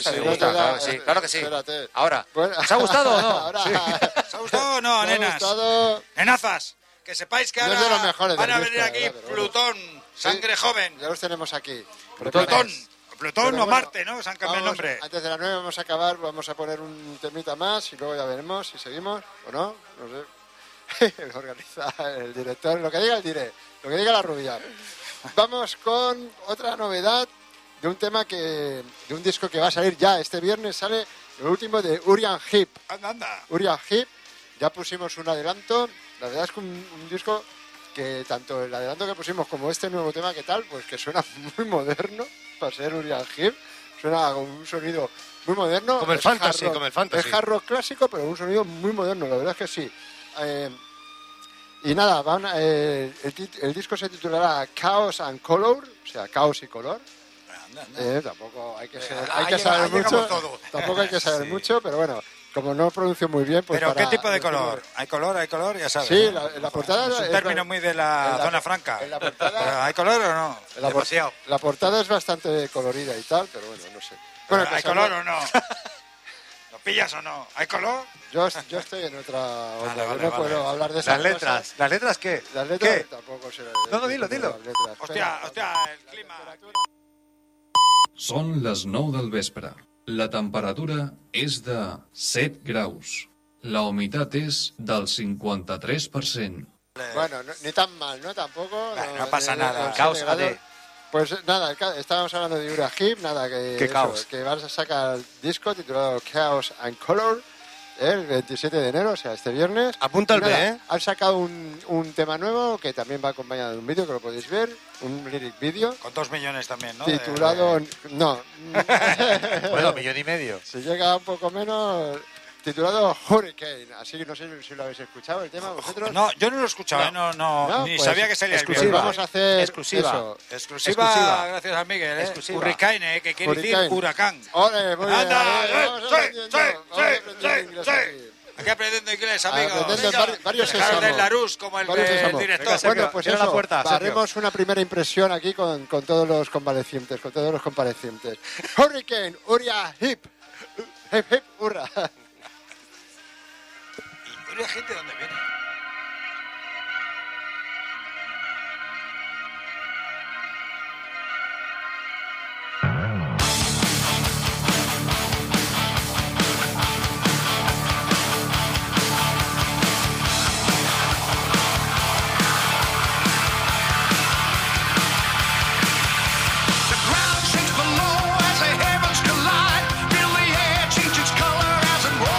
Speaker 10: gusta,
Speaker 5: sí,
Speaker 10: me
Speaker 5: sí.
Speaker 10: gusta, claro que sí.
Speaker 7: Espérate.
Speaker 10: Ahora,
Speaker 7: Bueno,
Speaker 10: ¿os ha gustado o no?
Speaker 7: ahora,
Speaker 5: ¿Os ha gustado o no,
Speaker 7: me ha
Speaker 5: nenas?
Speaker 7: gustado.
Speaker 5: Nenazas, que sepáis que
Speaker 7: No es
Speaker 5: ahora
Speaker 7: de los mejores
Speaker 5: van a
Speaker 7: del
Speaker 5: venir
Speaker 7: disco,
Speaker 5: aquí
Speaker 7: la verdad, pero
Speaker 5: Plutón, sangre joven.
Speaker 7: Ya los tenemos aquí.
Speaker 5: Plutón
Speaker 7: Pero
Speaker 5: o
Speaker 7: bueno,
Speaker 5: Marte, ¿no? Se han cambiado el
Speaker 7: vamos,
Speaker 5: nombre.
Speaker 7: Antes de las 9 vamos a acabar, vamos a poner un temita más y luego ya veremos si seguimos o no. No sé. Lo organiza el director, lo que diga el diré, lo que diga la rubia. Vamos con otra novedad de un tema de un disco que va a salir ya este viernes. Sale el último de Uriah Heep.
Speaker 5: Anda.
Speaker 7: Uriah Heep, ya pusimos un adelanto. La verdad es que un disco que tanto el adelanto que pusimos como este nuevo tema que tal, pues que suena muy moderno para ser Uriah Heep. Suena con un sonido muy moderno.
Speaker 4: Como el
Speaker 7: Es
Speaker 4: fantasy,
Speaker 7: hard rock.
Speaker 4: como el fantasy.
Speaker 7: Es hard rock clásico, pero un sonido muy moderno, la verdad es que sí. Y nada, el disco se titulará Chaos and Color, o sea, caos y color. Tampoco hay que saber mucho. Tampoco hay que saber mucho, pero bueno, como no pronuncio muy bien, pues.
Speaker 5: ¿Pero qué tipo de color? ¿Hay color? Ya sabes.
Speaker 7: Sí,
Speaker 5: ¿no?
Speaker 7: la portada
Speaker 5: es un término muy de la zona franca.
Speaker 7: En la portada,
Speaker 5: ¿Pero ¿hay color o no?
Speaker 6: Demasiado.
Speaker 7: La portada es bastante colorida y tal, pero bueno, no sé. Bueno,
Speaker 5: ¿Hay color o no? ¿Lo pillas o no? ¿Hay color?
Speaker 7: Yo estoy en otra onda.
Speaker 5: Vale,
Speaker 7: Yo no puedo hablar de esas
Speaker 8: Las letras.
Speaker 7: cosas.
Speaker 8: ¿Las letras qué?
Speaker 7: Las letras
Speaker 8: ¿Qué?
Speaker 7: tampoco sé.
Speaker 8: No, dilo.
Speaker 7: las letras.
Speaker 5: Hostia, el clima.
Speaker 11: Són les 9 del vespre. La temperatura és de 7 graus. La humitat és del 53%.
Speaker 7: Bueno, ni tan mal, ¿no? Tampoco.
Speaker 5: No pasa nada.
Speaker 10: Caos AD.
Speaker 7: Pues nada, estábamos hablando de Uriah Heep, nada,
Speaker 10: Qué caos.
Speaker 7: que vas a sacar el disco titulado Chaos and Color el 27 de enero, o sea, este viernes.
Speaker 4: Apunta el
Speaker 7: Y nada,
Speaker 4: B, ¿eh?
Speaker 7: Han sacado un tema nuevo que también va acompañado de un vídeo que lo podéis ver, un lyric video.
Speaker 5: Con 2 millones también, ¿no?
Speaker 7: Titulado... No.
Speaker 8: Bueno, 1,5 millones.
Speaker 7: Si llega un poco menos... Titulado Hurricane. Así que no sé si lo habéis escuchado el tema vosotros.
Speaker 5: No, yo no lo he escuchado,
Speaker 7: No,
Speaker 5: ni
Speaker 7: pues,
Speaker 5: sabía que salía el
Speaker 7: pues
Speaker 5: viernes.
Speaker 7: vamos a hacer
Speaker 10: Exclusiva.
Speaker 7: eso.
Speaker 5: Exclusiva, gracias a Miguel, ¿eh?
Speaker 10: Exclusiva.
Speaker 5: Hurricane, que quiere decir
Speaker 7: Hurricane.
Speaker 5: huracán.
Speaker 7: Ole, muy bien.
Speaker 5: Anda,
Speaker 7: Vamos aprendiendo, vamos aprendiendo inglés aquí.
Speaker 5: Aquí aprendiendo inglés, amigos.
Speaker 7: Aprendiendo varios
Speaker 5: Dejaros
Speaker 7: sésamos.
Speaker 5: del Larus, como el
Speaker 7: Varios sésamos.
Speaker 5: director.
Speaker 7: Bueno, pues
Speaker 8: cierra la
Speaker 7: eso,
Speaker 8: puerta, Sergio.
Speaker 7: haremos una primera impresión aquí con todos los convalecientes, Hurricane, Uriah Heep. Hip, hip, hurra.
Speaker 5: ¿Y la gente dónde viene?
Speaker 9: The ground shakes below as the heavens collide. Feel the air change its color as it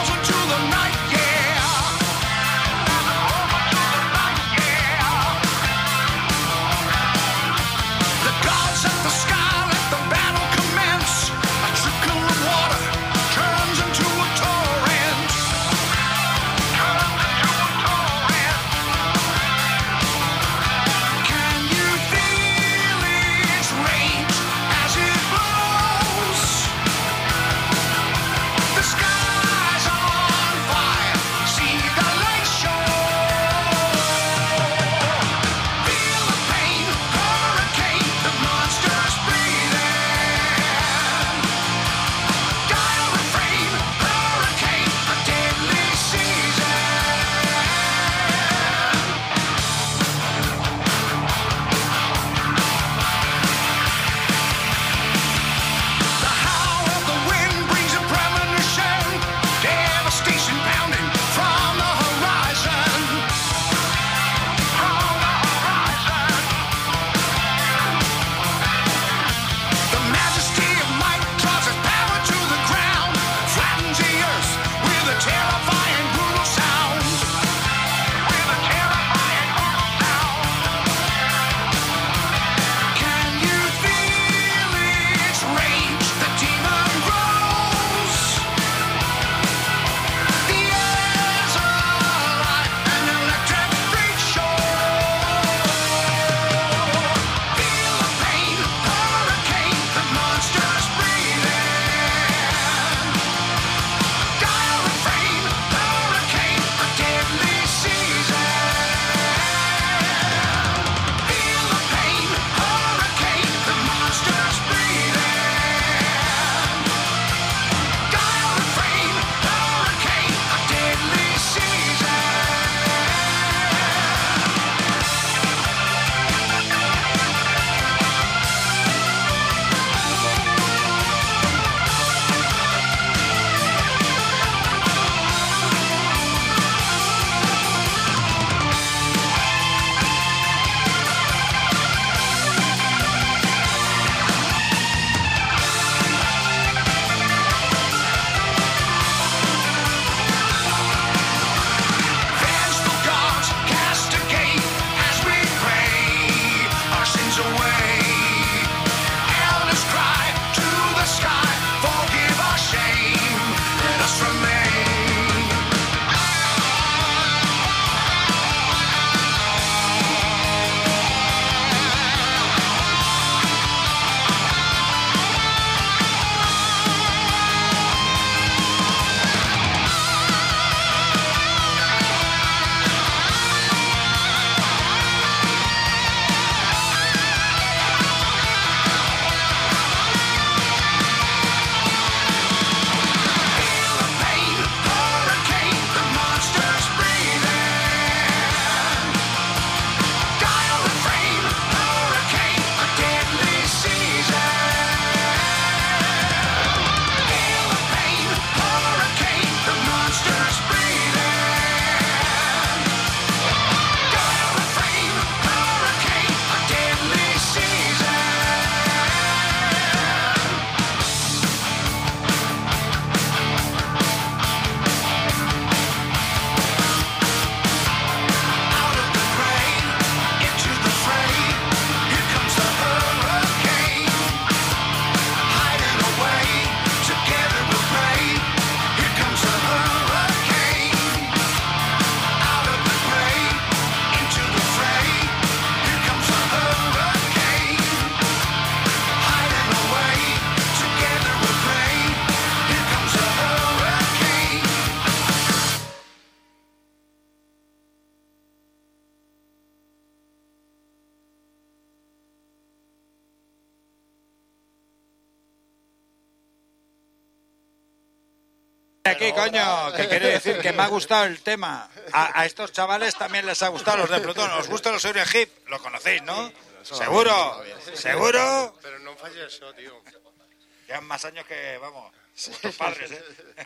Speaker 5: Aquí, coño, que quiere decir que me ha gustado el tema. A estos chavales también les ha gustado los de Plutón. ¿Os gustan los Iron Hip? Lo conocéis, ¿no? ¿Seguro? ¿Seguro?
Speaker 4: Pero no falles eso, tío.
Speaker 5: Llevan más años que, vamos, vuestros padres, ¿eh?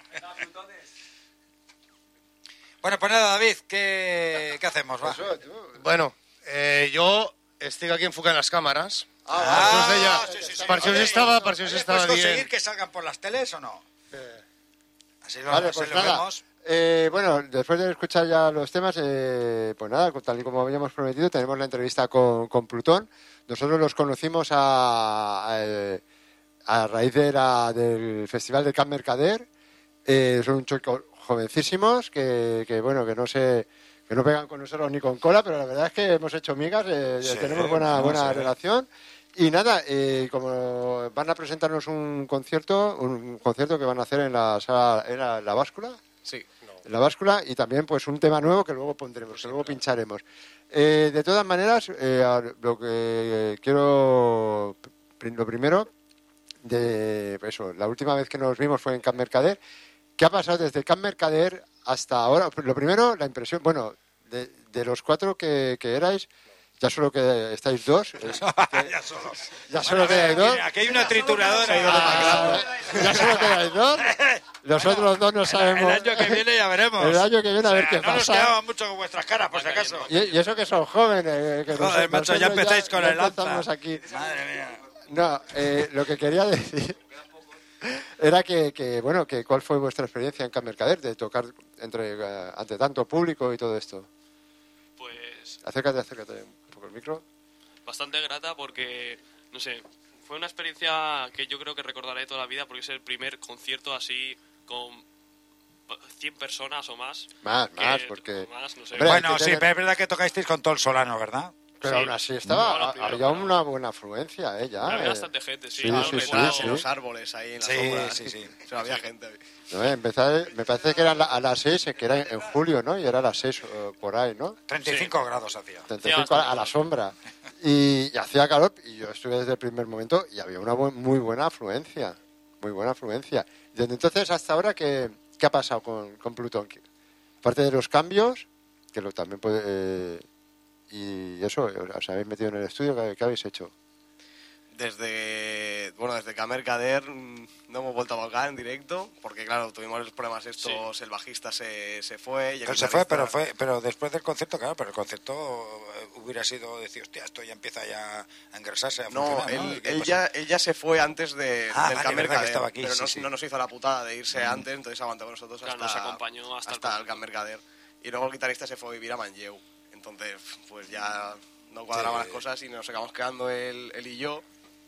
Speaker 5: Bueno, pues nada, David, ¿qué hacemos? Va.
Speaker 4: Bueno, yo estic aquí enfocant les càmeres.
Speaker 5: Sí.
Speaker 4: Per això us estava
Speaker 5: ¿Puedes
Speaker 4: dient.
Speaker 5: conseguir que salgan por las teles o no? Así lo,
Speaker 7: Vale,
Speaker 5: así
Speaker 7: pues
Speaker 5: lo
Speaker 7: nada.
Speaker 5: vemos.
Speaker 7: Bueno, después de escuchar ya los temas, pues nada, tal y como habíamos prometido, tenemos la entrevista con Plutón. Nosotros los conocimos a raíz del Festival de Camp Mercader. Son un chico jovencísimos que no pegan con nosotros ni con cola, pero la verdad es que hemos hecho migas, tenemos buena relación. Y nada, como van a presentarnos un concierto que van a hacer en la sala, ¿era La Báscula?
Speaker 4: Sí.
Speaker 7: En La Báscula, y también pues un tema nuevo que luego pondremos, que luego pincharemos. De todas maneras, lo que quiero, lo primero, la última vez que nos vimos fue en Camp Mercader. ¿Qué ha pasado desde Camp Mercader hasta ahora? Lo primero, la impresión, bueno, de los 4 que erais, ya solo que estáis 2. Ya solo quedáis 2.
Speaker 5: Aquí hay una trituradora.
Speaker 7: Ya solo quedáis 2. Los otros 2 no sabemos.
Speaker 5: El año que viene ya veremos.
Speaker 7: El año que viene a ver qué
Speaker 5: no nos
Speaker 7: pasa.
Speaker 5: quedaba mucho con vuestras caras, por si acaso.
Speaker 7: Y eso que son jóvenes.
Speaker 5: Joder, macho, ya empezáis con el lanza.
Speaker 7: Aquí.
Speaker 5: Madre mía.
Speaker 7: No, lo que quería decir era que cuál fue vuestra experiencia en Camp Mercader de tocar ante tanto público y todo esto.
Speaker 12: Pues
Speaker 7: Acércate un poco el micro.
Speaker 12: bastante grata porque, no sé, fue una experiencia que yo creo que recordaré toda la vida porque es el primer concierto así con 100 personas o más.
Speaker 7: Más, porque...
Speaker 12: Más, no sé.
Speaker 7: Hombre,
Speaker 5: Bueno, sí, pero es verdad que tocasteis con todo el Solano, ¿verdad?
Speaker 7: Pero aún así había una buena afluencia, ya.
Speaker 12: Había bastante gente, sí.
Speaker 2: En los árboles ahí en la sombra.
Speaker 5: Sí.
Speaker 2: O sea, había gente.
Speaker 7: No, me parece que era a las 6, que era en julio, ¿no? Y era a las 6 por ahí, ¿no?
Speaker 5: 35 grados hacía.
Speaker 7: 35 a la sombra. Y hacía calor, y yo estuve desde el primer momento y había una muy buena afluencia. Muy buena afluencia. Desde entonces hasta ahora, ¿qué ha pasado con Plutón? Aparte de los cambios, que también puede... y eso, os habéis metido en el estudio, ¿qué habéis hecho?
Speaker 2: Desde Camp Mercader no hemos vuelto a volcar en directo, porque claro, tuvimos los problemas estos, el bajista se fue. Y el
Speaker 5: Se fue,
Speaker 2: guitarrista-
Speaker 5: pero después del concierto, claro, pero el concierto hubiera sido decir, hostia, esto ya empieza ya a engrasarse, a
Speaker 2: No,
Speaker 5: funcionar, ¿Qué
Speaker 2: él
Speaker 5: pasó?
Speaker 2: ya se fue antes del
Speaker 5: vale,
Speaker 2: Camp
Speaker 5: verdad que
Speaker 2: Mercader,
Speaker 5: estaba aquí,
Speaker 2: pero
Speaker 5: sí.
Speaker 2: no nos hizo la putada de irse antes, entonces aguantó con nosotros
Speaker 12: Claro, nos acompañó hasta
Speaker 2: el Camp Mercader. Y luego el guitarrista se fue a vivir a Manlleu, entonces pues ya no cuadraban las cosas y nos acabamos quedando él y yo.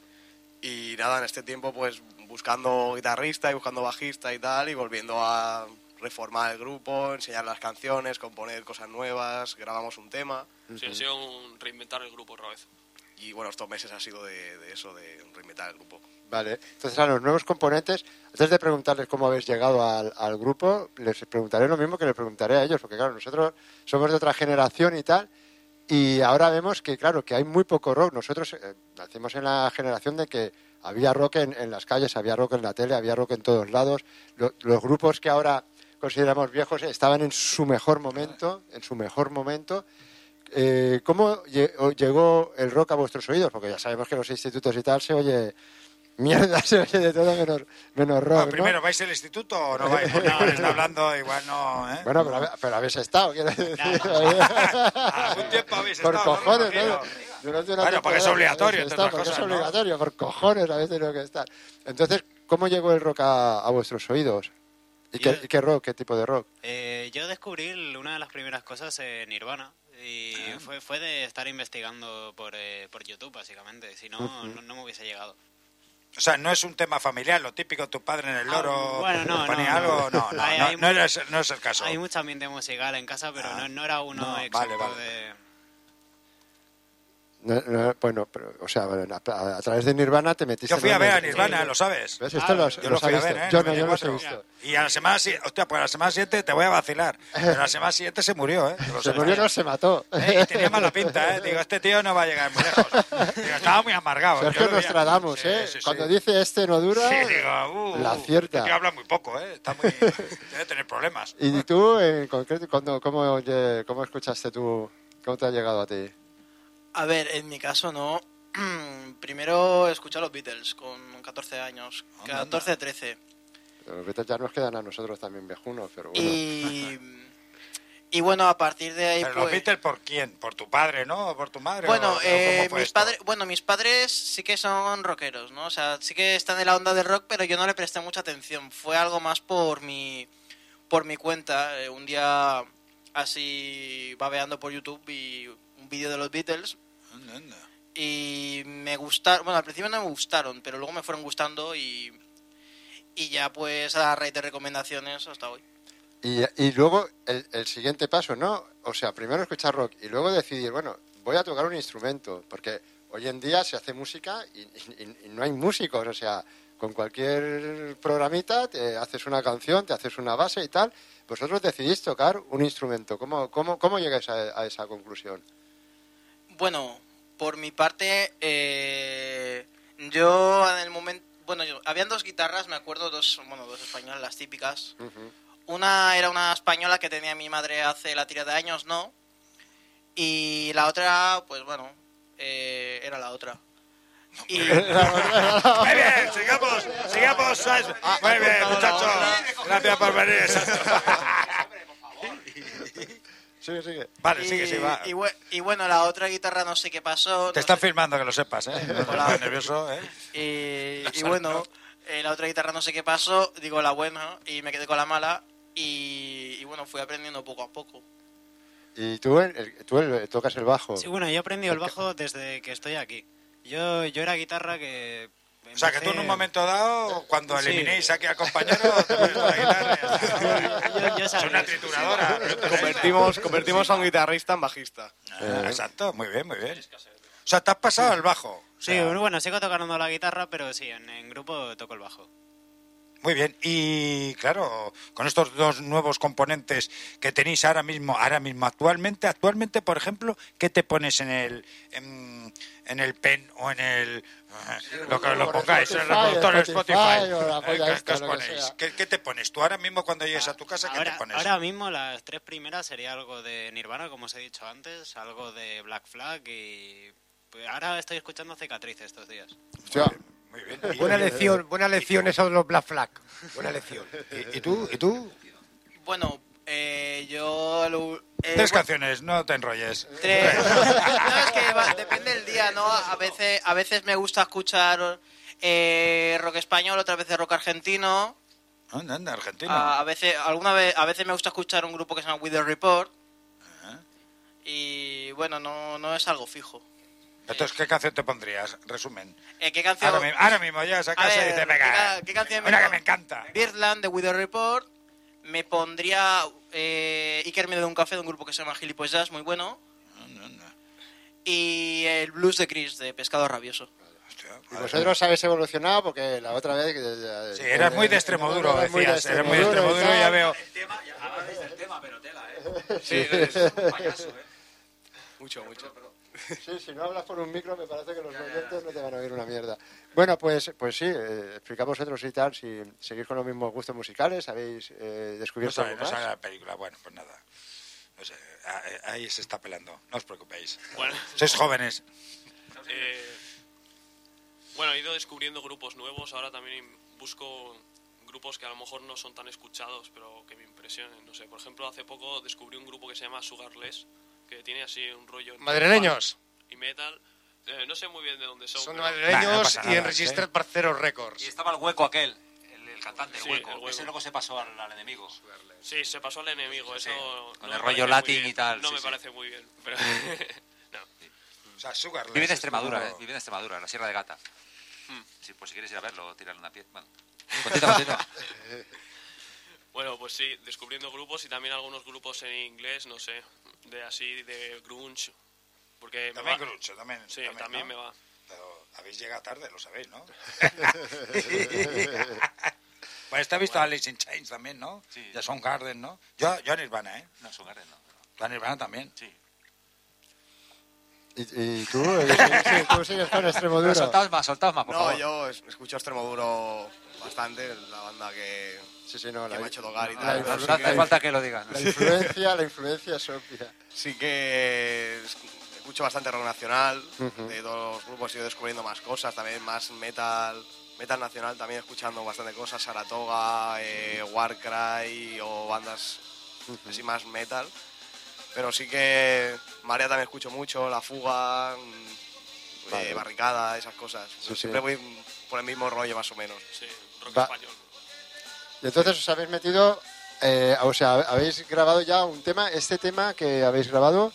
Speaker 2: Y nada, en este tiempo pues buscando guitarrista y buscando bajista y tal, y volviendo a reformar el grupo, enseñar las canciones, componer cosas nuevas, grabamos un tema.
Speaker 12: Sí, ha sido reinventar el grupo otra vez.
Speaker 2: Y bueno, estos meses ha sido de eso, de reinventar el grupo.
Speaker 7: Vale, entonces a los nuevos componentes, antes de preguntarles cómo habéis llegado al grupo, les preguntaré lo mismo que les preguntaré a ellos, porque claro, nosotros somos de otra generación y tal, y ahora vemos que claro, que hay muy poco rock. Nosotros nacimos en la generación de que había rock en las calles, había rock en la tele, había rock en todos lados. Los grupos que ahora consideramos viejos estaban en su mejor momento, ¿Cómo llegó el rock a vuestros oídos? Porque ya sabemos que en los institutos y tal se oye mierda, se oye de todo menos rock, ¿no?
Speaker 5: Primero, ¿vais al instituto o no vais? Porque ahora está hablando, igual no, ¿eh?
Speaker 7: Bueno, pero habéis estado, quiero decir.
Speaker 5: Algún tiempo habéis
Speaker 7: Por
Speaker 5: estado,
Speaker 7: cojones,
Speaker 5: ¿no?
Speaker 7: ¿no? Durante una
Speaker 5: Bueno, porque es
Speaker 7: temporada
Speaker 5: obligatorio,
Speaker 7: habéis
Speaker 5: entre
Speaker 7: estado,
Speaker 5: otras
Speaker 7: porque
Speaker 5: cosas,
Speaker 7: es
Speaker 5: ¿no?
Speaker 7: obligatorio, por cojones habéis tenido que estar. Entonces, ¿cómo llegó el rock a vuestros oídos? ¿Y qué rock? ¿Qué tipo de rock?
Speaker 13: Yo descubrí una de las primeras cosas en Nirvana. Y fue de estar investigando por YouTube, básicamente. Si no, no me hubiese llegado.
Speaker 5: O sea, no es un tema familiar, lo típico, tu padre en el loro ponía algo, no es el caso.
Speaker 13: Hay mucho ambiente musical en casa, pero no era uno
Speaker 5: no,
Speaker 13: exacto
Speaker 5: vale.
Speaker 13: de...
Speaker 7: Bueno, pero, o sea, a través de Nirvana te metiste...
Speaker 5: Yo fui a ver a Nirvana, lo sabes.
Speaker 7: ¿Ves? Esto
Speaker 5: Yo lo fui a ver, ¿eh?
Speaker 7: Yo no los he visto.
Speaker 5: Y a la semana siguiente, hostia, pues a la semana siguiente te voy a vacilar. Pero a la semana siguiente se murió, ¿eh?
Speaker 7: Se murió, no se mató.
Speaker 5: Y tenía mala pinta, ¿eh? Digo, este tío no va a llegar muy lejos. Digo, estaba muy amargado.
Speaker 7: Sergio Nostradamus, ¿eh?
Speaker 5: Sí.
Speaker 7: Cuando dice este no dura,
Speaker 5: Sí, digo,
Speaker 7: la acierta.
Speaker 5: Este tío habla muy poco, ¿eh? Debe tener problemas.
Speaker 7: ¿Y tú, en concreto, cómo escuchaste tú? ¿Cómo te ha llegado a ti?
Speaker 14: A ver, en mi caso no. Primero escuché a los Beatles con 14 años. 14, 13.
Speaker 7: Los Beatles ya nos quedan a nosotros también viejunos, pero bueno.
Speaker 14: Y bueno, a partir de ahí...
Speaker 5: ¿Pero
Speaker 14: pues,
Speaker 5: los Beatles por quién? ¿Por tu padre, no? ¿O por tu madre?
Speaker 14: Bueno,
Speaker 5: ¿Cómo fue
Speaker 14: mis padres sí que son rockeros, ¿no? O sea, sí que están en la onda del rock, pero yo no le presté mucha atención. Fue algo más por mi cuenta. Un día así babeando por YouTube vi un vídeo de los Beatles y me gustaron. Bueno, al principio no me gustaron, pero luego me fueron gustando y ya pues a raíz de recomendaciones hasta hoy.
Speaker 7: Y luego el siguiente paso, ¿no? O sea, primero escuchar rock y luego decidir, bueno, voy a tocar un instrumento, porque hoy en día se hace música y no hay músicos, o sea, con cualquier programita te haces una canción, te haces una base y tal. Vosotros decidís tocar un instrumento. ¿Cómo llegáis a esa conclusión?
Speaker 14: Bueno, por mi parte, yo en el momento... Bueno, habían dos guitarras, me acuerdo, dos españolas, las típicas.
Speaker 7: Uh-huh.
Speaker 14: Una era una española que tenía mi madre hace la tira de años, ¿no? Y la otra, pues bueno, era la otra. Y...
Speaker 5: Muy bien, sigamos. Muy bien, muchachos. Gracias por venir.
Speaker 7: Sigue.
Speaker 5: Vale, sigue, va.
Speaker 14: Y bueno, la otra guitarra no sé qué pasó.
Speaker 5: Te están filmando, que lo sepas, ¿eh? No estás nervioso, ¿eh?
Speaker 14: Y bueno, la otra guitarra no sé qué pasó, digo la buena, y me quedé con la mala. Y bueno, fui aprendiendo poco a poco.
Speaker 7: ¿Y tú tocas el bajo?
Speaker 13: Sí, bueno, yo he aprendido el bajo desde que estoy aquí. Yo era guitarra que...
Speaker 5: O sea, que tú en un momento dado, cuando eliminéis aquí al compañero, te pones la guitarra. Es una trituradora.
Speaker 2: Convertimos a un guitarrista en bajista.
Speaker 5: Exacto, muy bien. O sea, te has pasado al bajo.
Speaker 13: Sí, bueno, sigo tocando la guitarra, pero sí, en grupo toco el bajo.
Speaker 5: Muy bien, y claro, con estos dos nuevos componentes que tenéis ahora mismo actualmente, por ejemplo, ¿qué te pones en el pen o en el lo que lo pongáis en el reproductor de Spotify? ¿Qué os ponéis? ¿Qué te pones tú ahora mismo cuando llegues a tu casa? ¿Qué te pones?
Speaker 13: Ahora mismo las tres primeras sería algo de Nirvana, como os he dicho antes, algo de Black Flag y pues ahora estoy escuchando Cicatriz estos días.
Speaker 5: Muy bien.
Speaker 6: Buena lección esa de los Black Flag. Buena lección.
Speaker 5: ¿Y tú?
Speaker 14: Bueno, yo...
Speaker 5: Tres canciones, no te enrolles.
Speaker 14: Tres. No, es que depende del día, ¿no? A veces me gusta escuchar rock español, otras veces rock argentino.
Speaker 5: Anda, argentino.
Speaker 14: A veces me gusta escuchar un grupo que se llama With The Report. Y bueno, no es algo fijo.
Speaker 5: Entonces, ¿qué canción te pondrías? Resumen.
Speaker 14: ¿Qué canción?
Speaker 5: Ahora mismo llegas a casa y dices, venga,
Speaker 14: ¿qué canción
Speaker 5: una que me encanta.
Speaker 14: Birdland de With The Report. Me pondría Iker me dio un café de un grupo que se llama Gilipollas Jazz, muy bueno. Y el Blues de Chris, de Pescado Rabioso.
Speaker 7: Y vosotros habéis evolucionado porque la otra vez...
Speaker 5: Sí, eras muy de Extremoduro, decías. Eras muy de Extremoduro, ya veo.
Speaker 10: Habláis del tema, pero tela, ¿eh?
Speaker 2: Sí,
Speaker 10: es un payaso, ¿eh?
Speaker 2: Mucho.
Speaker 7: Sí, si no hablas por un micro me parece que los oyentes no te van a oír una mierda. Bueno, pues sí, explicamos vosotros y tal, si seguís con los mismos gustos musicales, habéis descubierto algo más.
Speaker 5: No sabe la película, bueno, pues nada. No sé, ahí se está pelando, no os preocupéis.
Speaker 12: Bueno.
Speaker 5: Sois jóvenes.
Speaker 12: Bueno, he ido descubriendo grupos nuevos, ahora también busco grupos que a lo mejor no son tan escuchados, pero que me impresionen. No sé, por ejemplo, hace poco descubrí un grupo que se llama Sugarless, que tiene así un rollo...
Speaker 4: ¿Madrileños?
Speaker 12: Y metal. No sé muy bien de dónde son.
Speaker 4: Son madrileños y enregistrados por Cero Records.
Speaker 10: Y estaba el hueco aquel, el cantante,
Speaker 12: Sí,
Speaker 10: el hueco.
Speaker 12: el hueco.
Speaker 10: Ese luego se pasó al enemigo.
Speaker 12: Sí, se pasó al enemigo, eso...
Speaker 10: Con
Speaker 12: no
Speaker 10: el
Speaker 12: me
Speaker 10: rollo
Speaker 12: parece
Speaker 10: latín
Speaker 12: muy bien.
Speaker 10: y tal.
Speaker 12: No
Speaker 10: sí,
Speaker 12: me
Speaker 10: sí.
Speaker 12: parece muy bien, pero... no.
Speaker 5: O sea, Sugarless.
Speaker 10: Vive en Extremadura, vive en Extremadura, en la Sierra de Gata. Sí, pues si quieres ir a verlo, tirarle una pieza. Bueno, continúa.
Speaker 12: Bueno, pues sí, descubriendo grupos y también algunos grupos en inglés, no sé, de grunge, Porque
Speaker 5: También grunge, también.
Speaker 12: Sí, también
Speaker 5: ¿no?
Speaker 12: me va.
Speaker 5: Pero habéis llegado tarde, lo sabéis, ¿no? Bueno, está visto Alice in Chains también, ¿no?
Speaker 10: Sí.
Speaker 5: Ya son Garden, ¿no? Yo a Nirvana, ¿eh?
Speaker 10: No, Soundgarden no.
Speaker 5: Yo a Nirvana también.
Speaker 10: Sí.
Speaker 7: ¿Y tú? ¿Tú sigues con extremo duro?
Speaker 10: Soltaos más, por
Speaker 2: No,
Speaker 10: favor.
Speaker 2: yo escucho Extremo Duro bastante, la banda que me ha hecho tocar y tal.
Speaker 10: No hace falta que lo digas.
Speaker 7: La influencia es obvia.
Speaker 2: Sí que escucho bastante rock nacional,
Speaker 7: Ujú.
Speaker 2: de todos los grupos he ido descubriendo más cosas, también más metal nacional, también escuchando bastante cosas, Saratoga, Warcry o bandas así más metal. Pero sí que Marea también escucho mucho, La Fuga,
Speaker 7: Vale.
Speaker 2: Barricada, esas cosas.
Speaker 7: Sí,
Speaker 2: Siempre
Speaker 7: sí.
Speaker 2: voy por el mismo rollo más o menos.
Speaker 12: Sí, rock
Speaker 7: Va.
Speaker 12: español.
Speaker 7: Y entonces os habéis metido, o sea, habéis grabado ya un tema. Este tema que habéis grabado,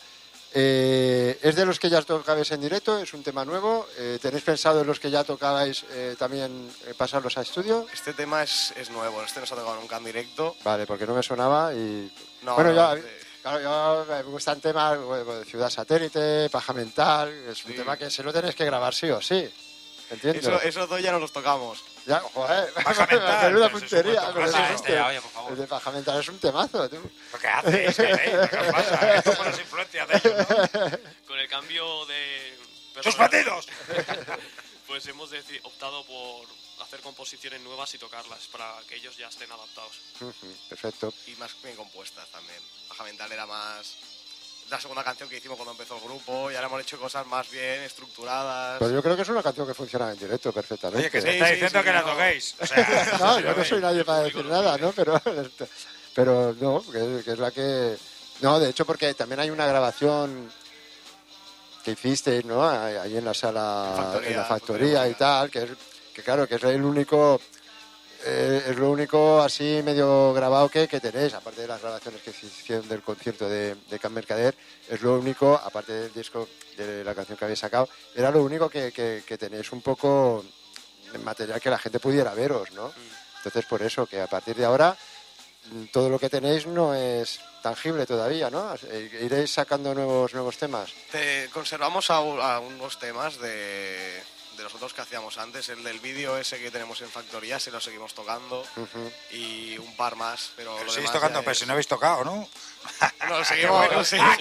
Speaker 7: ¿es de los que ya tocabais en directo? ¿Es un tema nuevo? ¿Tenéis pensado en los que ya tocabais también pasarlos a estudio?
Speaker 2: Este tema es nuevo, este no se ha tocado nunca en directo.
Speaker 7: Vale, porque no me sonaba y...
Speaker 2: No,
Speaker 7: bueno,
Speaker 2: no,
Speaker 7: claro, yo me gustan temas de Ciudad Satélite, Paja Mental, es un tema que se lo tenéis que grabar sí o sí. ¿Entiendes?
Speaker 2: Esos dos ya no los tocamos.
Speaker 7: Ya, joder,
Speaker 5: Paja Mental,
Speaker 7: menuda
Speaker 5: pero si es
Speaker 7: puntería.
Speaker 5: un
Speaker 7: pero
Speaker 5: buen
Speaker 7: si
Speaker 5: tocazo.
Speaker 7: es
Speaker 10: Oye, por favor.
Speaker 7: el de Paja Mental es un temazo, tú.
Speaker 5: ¿Qué haces? ¿Qué pasa? Esto por las influencias de ellos, ¿no?
Speaker 12: Con el cambio de...
Speaker 5: ¡Sus bandidos!
Speaker 12: Pues hemos optado por hacer composiciones nuevas y tocarlas para que ellos ya estén adaptados.
Speaker 7: Perfecto.
Speaker 2: Y más bien compuestas también. Paja Mental era más la segunda canción que hicimos cuando empezó el grupo y ahora hemos hecho cosas más bien estructuradas.
Speaker 7: Pero yo creo que es una canción que funciona en directo perfectamente.
Speaker 5: Oye, que se está diciendo que la toquéis. O sea,
Speaker 7: No, yo no soy nadie para decir nada, ¿no? Pero no, que es la que... No, de hecho, porque también hay una grabación que hicisteis, ¿no? Ahí en la sala, en la factoría y tal, que claro, que es el único... es lo único así medio grabado que tenéis, aparte de las grabaciones que se hicieron del concierto de Can Mercader, es lo único, aparte del disco, de la canción que habéis sacado, era lo único que tenéis un poco de material que la gente pudiera veros, ¿no? Entonces, por eso, que a partir de ahora, todo lo que tenéis no es tangible todavía, ¿no? Iréis sacando nuevos temas.
Speaker 2: Conservamos a unos temas de los otros que hacíamos antes, el del vídeo ese que tenemos en factoría, se lo seguimos tocando y un par más, pero lo
Speaker 5: seguís
Speaker 2: demás
Speaker 5: tocando,
Speaker 2: ya
Speaker 5: pero si no habéis tocado, ¿no?
Speaker 2: No, lo seguimos, lo seguimos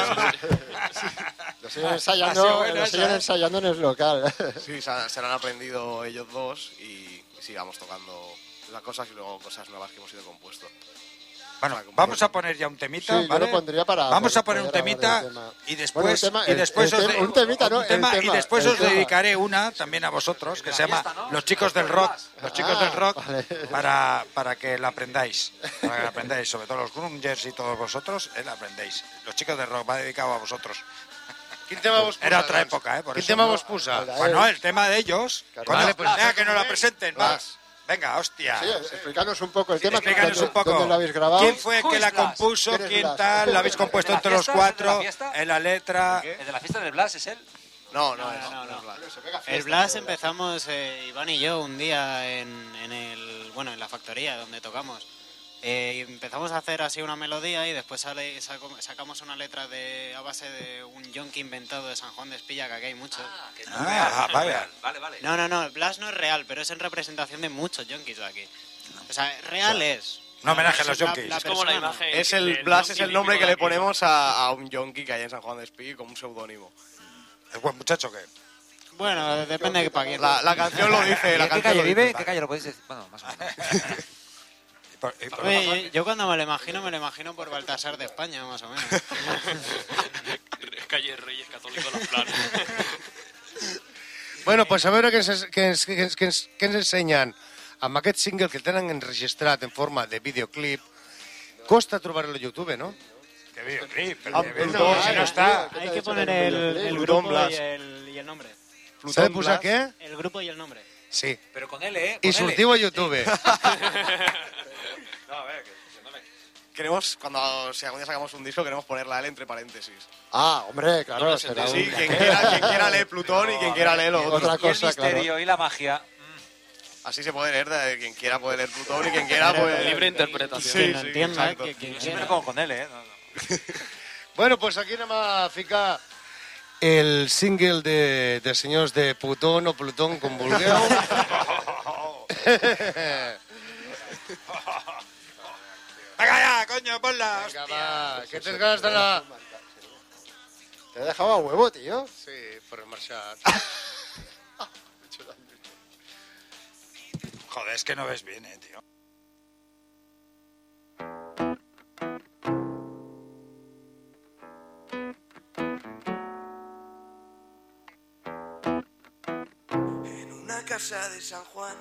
Speaker 7: Lo siguen ensayando en el local.
Speaker 2: Sí, se lo han aprendido ellos dos y sigamos tocando las cosas y luego cosas nuevas que hemos ido compuesto.
Speaker 5: Bueno, vamos a poner ya un temita,
Speaker 7: Sí, yo
Speaker 5: ¿vale?
Speaker 7: lo pondría para...
Speaker 5: Vamos a poner un
Speaker 7: poder hablar
Speaker 5: temita
Speaker 7: del tema.
Speaker 5: y
Speaker 7: Bueno,
Speaker 5: después...
Speaker 7: un temita, ¿no?
Speaker 5: un tema,
Speaker 7: El
Speaker 5: y
Speaker 7: tema,
Speaker 5: después
Speaker 7: el
Speaker 5: os
Speaker 7: tema.
Speaker 5: dedicaré una también a vosotros, que se llama Los Chicos del Rock. Los Chicos del Rock, para que la aprendáis. Para que la aprendáis, sobre todo los grungers y todos vosotros, la aprendéis. Los Chicos del Rock va dedicado a vosotros.
Speaker 4: Quin tema vos
Speaker 5: Era
Speaker 4: posa,
Speaker 5: otra
Speaker 4: doncs?
Speaker 5: época, por
Speaker 4: Quin
Speaker 5: eso.
Speaker 4: tema vos posa?
Speaker 5: Bueno, el tema de ellos.
Speaker 7: Claro.
Speaker 5: Coño,
Speaker 7: Vale, pues,
Speaker 5: venga, que nos la presenten, va. Venga, hostia.
Speaker 7: Sí, explícanos un poco el tema.
Speaker 5: Explícanos un poco.
Speaker 7: ¿Dónde lo habéis grabado?
Speaker 5: ¿Quién fue el que la compuso?
Speaker 7: ¿Quién es
Speaker 5: ¿Quién
Speaker 7: Blas?
Speaker 5: tal? ¿La habéis compuesto entre los cuatro? ¿En la letra?
Speaker 10: ¿El de la fiesta del Blas es él?
Speaker 2: No.
Speaker 6: El Blas empezamos Iván y yo un día en la factoría donde tocamos. Empezamos a hacer así una melodía y después sacamos una letra a base de un yonki inventado de San Juan de Espilla, que aquí hay muchos.
Speaker 5: Vaya.
Speaker 10: Vale.
Speaker 6: No, el Blas no es real, pero es en representación de muchos yonkis de aquí. O sea, real es.
Speaker 5: Un homenaje a los yonkis.
Speaker 12: Es como la imagen.
Speaker 2: Es el Blas es el nombre que le ponemos a un yonki que hay en San Juan de Espí como un seudónimo.
Speaker 5: ¿Es buen muchacho qué?
Speaker 6: Bueno, depende de para quién.
Speaker 2: La canción lo dice.
Speaker 10: ¿En qué calle vive? ¿En qué calle lo podéis decir? Bueno, más o menos.
Speaker 6: Oye, yo cuando me lo imagino por Baltasar de España, más o menos.
Speaker 12: Calle Reyes Católicos Las Planes.
Speaker 4: Bueno, pues a veure què ens ensenyen amb aquest single que tenen enregistrat en forma de videoclip. Costa trobar-lo a YouTube, ¿no?
Speaker 5: ¿Qué videoclip?
Speaker 6: Si no está... Hay que poner el grupo y el nombre.
Speaker 4: ¿S'ha de posar què?
Speaker 6: El grupo y el nombre.
Speaker 4: Sí.
Speaker 10: Pero con L, ¿eh?
Speaker 4: I sortiu a YouTube.
Speaker 12: No, a ver, que no me...
Speaker 2: Queremos, si algún día sacamos un disco, queremos poner la L entre paréntesis.
Speaker 7: Ah, hombre, claro.
Speaker 12: No,
Speaker 7: será
Speaker 2: Sí,
Speaker 7: un-
Speaker 2: quien quiera leer Plutón y quien quiera leer lo otro.
Speaker 7: Otra
Speaker 10: Y el
Speaker 7: cosa,
Speaker 10: misterio
Speaker 7: claro.
Speaker 10: y la magia.
Speaker 2: Así se puede leer, quien quiera puede leer Plutón y quien quiera pues...
Speaker 12: Libre interpretación.
Speaker 6: Quien lo entienda,
Speaker 2: exacto.
Speaker 6: quien
Speaker 10: Yo siempre
Speaker 6: quiera.
Speaker 10: pongo con L, ¿eh?
Speaker 4: Bueno, pues aquí anem a ficar el single de senyors de Putón o Plutón, com vulgueu.
Speaker 5: Venga ya, coño, ponla.
Speaker 4: Venga, va, que tens ganes d'anar...
Speaker 7: Te he dejado a huevo, tío.
Speaker 4: Sí, por marxar.
Speaker 5: Joder, es que no ves bien, tío.
Speaker 9: En una casa de San Juan,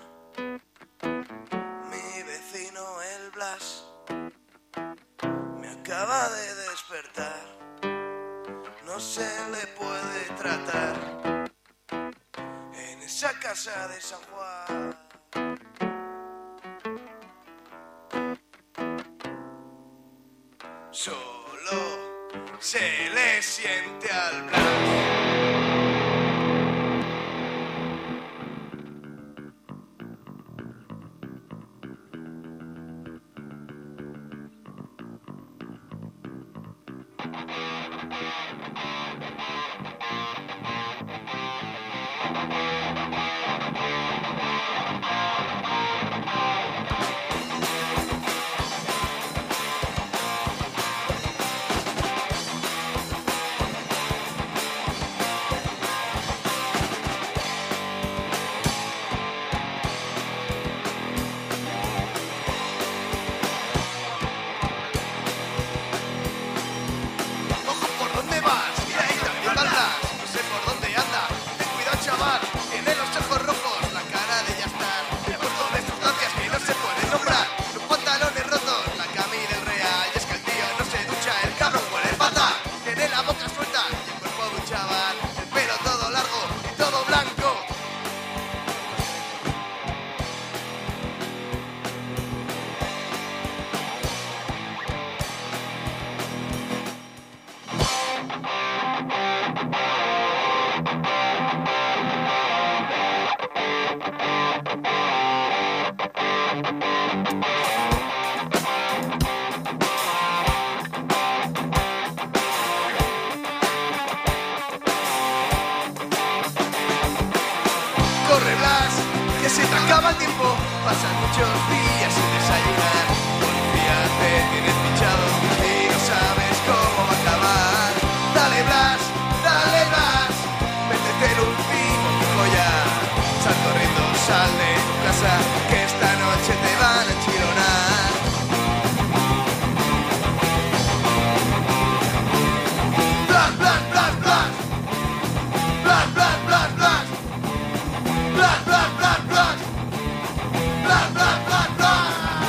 Speaker 9: mi vecino el Blas me acaba de despertar. No se le puede tratar en esa casa de San Juan. Solo se le siente al Blas. Corre Blas, que se te acaba el tiempo, pasan muchos días sin desayunar. Policía te tienes fichado y no sabes cómo va a acabar. Dale Blas, métete el último pico ya. Sal corriendo, sal de tu casa, que esta noche te van a enchironar. Blas, Blas, Blas, Blas. Blas, Blas, Blas, Blas. Blas, Blas, Blas, Blas. Blas, Blas, Blas, Blas.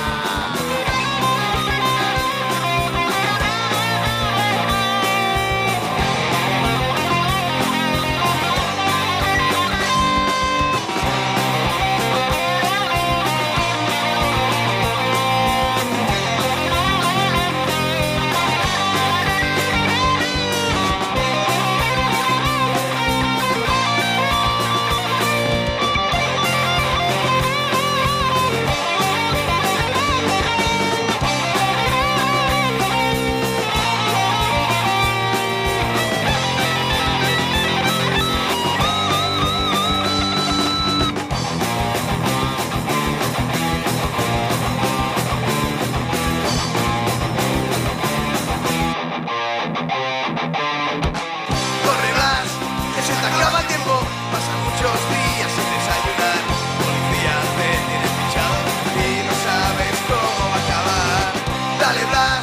Speaker 9: Corre Blas, que se te acaba el tiempo, pasan muchos días sin desayunar. Policía te tienes fichado y no sabes cómo va a acabar. Dale Blas,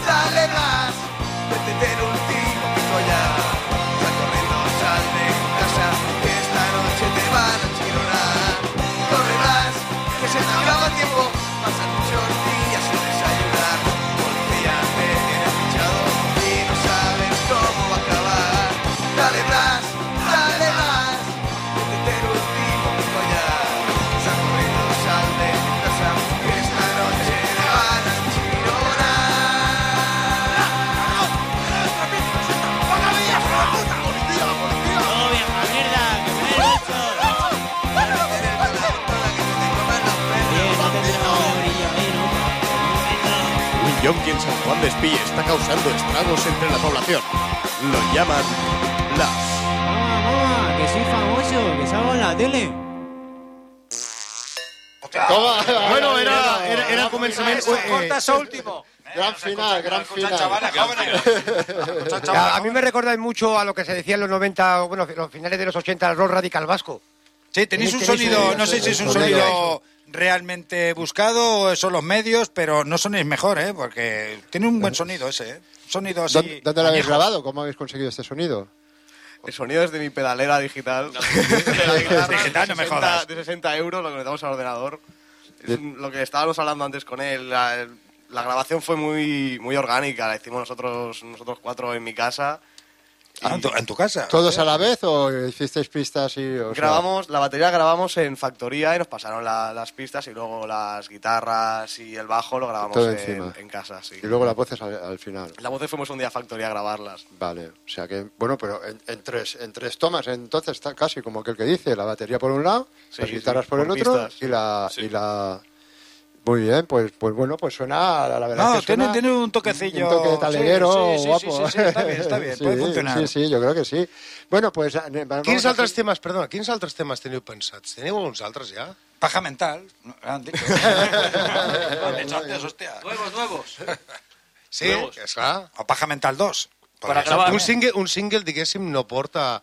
Speaker 9: métete el último pico ya. Sal corriendo, sal de tu casa, que esta noche te van a enchironar. Corre Blas, que se te acaba el tiempo, pasan muchos días sin desayunar. Policía te tienes fichado y no sabes cómo va a acabar. Dale Blas, métete el último pico ya. Sal corriendo, sal de tu casa, que esta noche te van a enchironar.
Speaker 15: ¡Oh, vieja mierda! ¡Que me he hecho!
Speaker 16: Un yonki en San Juan de Espí está causando estragos entre la población. Lo llaman Blas.
Speaker 15: soy famoso, que salgo en la tele.
Speaker 4: Bueno, era començament...
Speaker 5: Corta eso último.
Speaker 7: Gran final, gran final.
Speaker 6: A mí me recordáis mucho a lo que se decía en los 90, bueno, los finales de los 80, el rock radical vasco.
Speaker 5: Sí, tenéis un sonido, no sé si es un sonido realmente buscado o son los medios, pero no sonéis mejor, ¿eh? Porque tiene un buen sonido ese, ¿eh? Sonido así.
Speaker 7: ¿Dónde lo habéis
Speaker 5: añejo.
Speaker 7: grabado? ¿Cómo habéis conseguido este sonido?
Speaker 2: El sonido es de mi pedalera digital.
Speaker 5: Digital, no me jodas.
Speaker 2: De 60 euros, lo conectamos al ordenador. Lo que estábamos hablando antes con él, la grabación fue muy orgánica, la hicimos nosotros 4 en mi casa.
Speaker 5: ¿En tu casa?
Speaker 7: ¿Todos a la vez o hicisteis pistas y...?
Speaker 2: La batería grabamos en factoría y nos pasaron las pistas y luego las guitarras y el bajo lo grabamos
Speaker 7: todo encima.
Speaker 2: en casa, sí.
Speaker 7: Y luego las voces al final.
Speaker 2: Las voces fuimos un día a factoría a grabarlas.
Speaker 7: Vale, o sea que, bueno, pero en tres tomas, entonces está casi como aquel que dice, la batería por un lado,
Speaker 2: Sí,
Speaker 7: las guitarras
Speaker 2: sí,
Speaker 7: por el
Speaker 2: por
Speaker 7: otro
Speaker 2: pistas.
Speaker 7: y la... Muy bien, pues bueno, pues suena, la verdad
Speaker 5: No,
Speaker 7: que suena
Speaker 5: tiene un toquecillo.
Speaker 7: un toque de taleguero
Speaker 5: sí,
Speaker 7: guapo.
Speaker 5: Sí, está bien, puede funcionar.
Speaker 7: Sí, yo creo que sí. Bueno, pues...
Speaker 4: Quins altres temes teniu pensats? Teniu alguns altres ja?
Speaker 5: Paja mental. Han dicho. Han dicho antes, hostia.
Speaker 10: Nuevos.
Speaker 4: Sí, esclar.
Speaker 5: O Paja mental 2.
Speaker 4: Per acabar, un single, diguéssim, no porta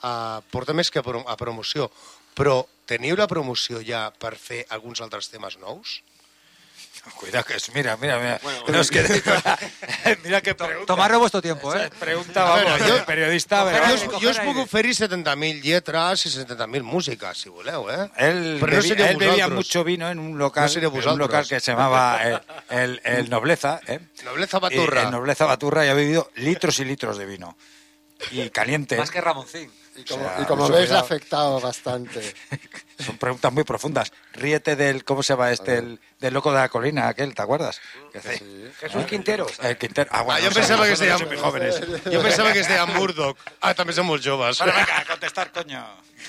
Speaker 4: més que a promoció. Però teniu la promoció ja per fer alguns altres temes nous?
Speaker 5: Cuidado que es, mira. Nos quedé mira que pregunta.
Speaker 10: Tomarlo vuestro tiempo, ¿eh?
Speaker 5: Pregunta, vamos, periodista.
Speaker 4: Jo us puc oferir 70.000 lletres i 70.000 músiques, si voleu, ¿eh?
Speaker 5: Él bebía mucho vino en un local, que se llamaba el Nobleza, ¿eh?
Speaker 4: Nobleza Baturra.
Speaker 5: El Nobleza Baturra, y ha bebido litros y litros de vino. Y caliente.
Speaker 10: Más que Ramoncín.
Speaker 7: Y como veis, le ha afectado bastante.
Speaker 5: Son preguntas muy profundas. Ríete del, ¿cómo se llama del loco de la colina, aquel, ¿te acuerdas?
Speaker 6: Jesús Quintero.
Speaker 5: El Quintero.
Speaker 4: Jo pensava que es deia...
Speaker 5: jóvenes.
Speaker 4: Jo pensava que es deia Murdoch. També són molt joves.
Speaker 5: Bueno, venga, a contestar, coño.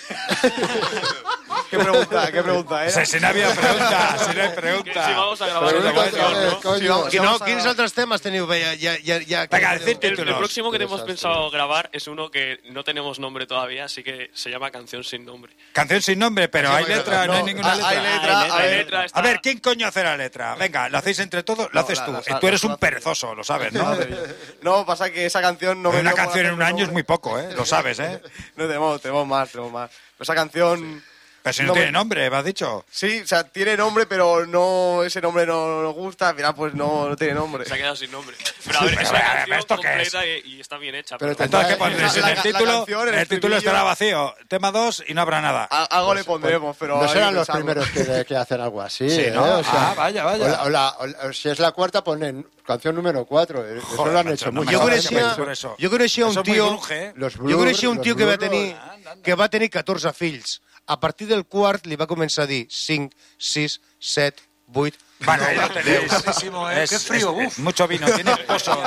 Speaker 2: ¿Qué pregunta era?
Speaker 5: Si no había pregunta, si no hay pregunta.
Speaker 12: Si vamos a grabar
Speaker 4: Quins altres temes teniu?
Speaker 5: Venga, decir títulos.
Speaker 12: El próximo que tenemos pensado grabar es uno que no tenemos nombre todavía, así que se llama Canción sin nombre.
Speaker 5: Canción sin nombre, pero hay letra, no hay ninguna letra.
Speaker 12: Hay letra.
Speaker 5: A ver, ¿quién coño hace la letra? Venga, ¿lo hacéis entre todos? Lo haces tú. Tú eres un perezoso, lo sabes, ¿no?
Speaker 2: No, pasa que esa canción no...
Speaker 5: Una canción en un año es muy poco, ¿eh? Lo sabes, ¿eh?
Speaker 2: No, tenemos más. Esa canción...
Speaker 5: Pero si no tiene nombre, me has dicho.
Speaker 2: Sí, o sea, tiene nombre, pero no, ese nombre no nos gusta, al final pues no tiene nombre.
Speaker 12: Se ha quedado sin nombre. Pero a ver, es una canción completa y está bien hecha.
Speaker 2: Pero
Speaker 5: entonces, ¿qué pones? En el título estará vacío. Tema 2 y no habrá nada.
Speaker 2: Algo le pondremos, pero...
Speaker 7: No serán los primeros que hacen algo así.
Speaker 5: Sí, ¿no?
Speaker 7: O sea,
Speaker 5: vaya.
Speaker 7: O si es la cuarta, ponen canción número 4. Eso lo han hecho mucho.
Speaker 4: Jo coneixia un tio que va tenir 14 fills. A partir del quart li va començar a dir 5, 6, 7, 8...
Speaker 5: Bueno, ahí lo tenéis.
Speaker 10: Qué frío,
Speaker 5: Mucho vino, tiene pozo.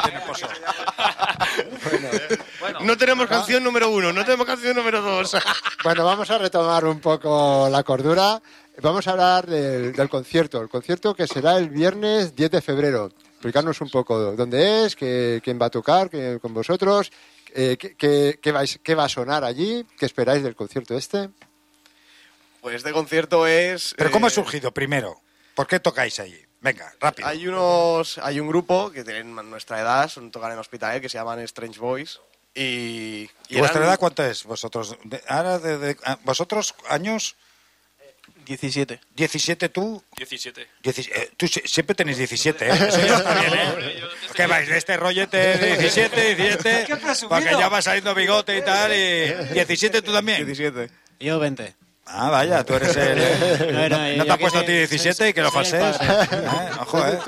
Speaker 4: No tenemos canción número 1, no tenemos canción número 2.
Speaker 7: Bueno, vamos a retomar un poco la cordura. Vamos a hablar del concierto. El concierto que será el viernes 10 de febrero. Explicarnos un poco dónde es, quién va a tocar con vosotros, qué va a sonar allí, qué esperáis del concierto este.
Speaker 2: Pues este concierto es...
Speaker 5: ¿Pero cómo ha surgido primero? ¿Por qué tocáis allí? Venga, rápido.
Speaker 2: Hay un grupo que tienen nuestra edad, tocan en Hospitalet, que se llaman Strange Boys. ¿Y
Speaker 5: vuestra edad cuánto es vosotros? ¿Vosotros años?
Speaker 14: 17.
Speaker 5: ¿17 tú?
Speaker 12: 17.
Speaker 5: Tú siempre tenéis 17, ¿eh? Eso ya está bien, ¿eh? ¿Qué vais? Este rollete de 17, porque ya va saliendo bigote y tal. Y 17 tú también.
Speaker 2: 17.
Speaker 13: Yo 20.
Speaker 5: Ah, vaya, tú eres el... ¿No te has puesto a ti 17 y que lo falsees? Ojo, ¿eh?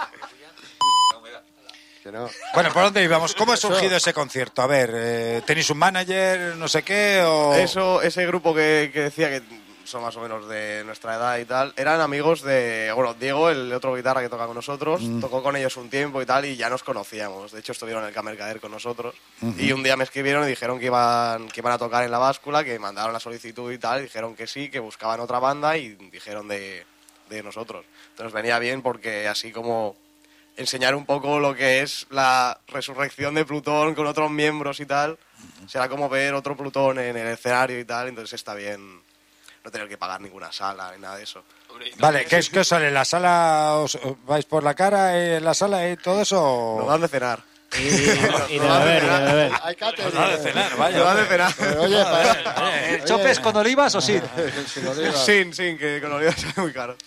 Speaker 5: Bueno, ¿por dónde íbamos? ¿Cómo ha surgido ese concierto? A ver, ¿tenéis un manager, no sé qué? O...
Speaker 2: Ese grupo que decía que son más o menos de nuestra edad y tal, eran amigos de... Bueno, Diego, el otro guitarra que toca con nosotros, tocó con ellos un tiempo y tal, y ya nos conocíamos. De hecho, estuvieron en el Camercader con nosotros. Y un día me escribieron y dijeron que iban a tocar en La Báscula, que mandaron la solicitud y tal, y dijeron que sí, que buscaban otra banda y dijeron de nosotros. Entonces venía bien porque así como enseñar un poco lo que es la resurrección de Plutón con otros miembros y tal. Será como ver otro Plutón en el escenario y tal, entonces está bien no tener que pagar ninguna sala ni nada de eso.
Speaker 5: Vale, ¿qué os sale? ¿La sala os vais por la cara en la sala y todo eso? O...
Speaker 2: Nos dan de cenar.
Speaker 15: Y de beber.
Speaker 7: Hay catering.
Speaker 5: Nos dan de cenar, vaya.
Speaker 2: Nos dan de cenar.
Speaker 7: Oye,
Speaker 10: ¿El chope es con olivas o sin?
Speaker 7: sin olivas.
Speaker 2: Sin, que con olivas es muy caro.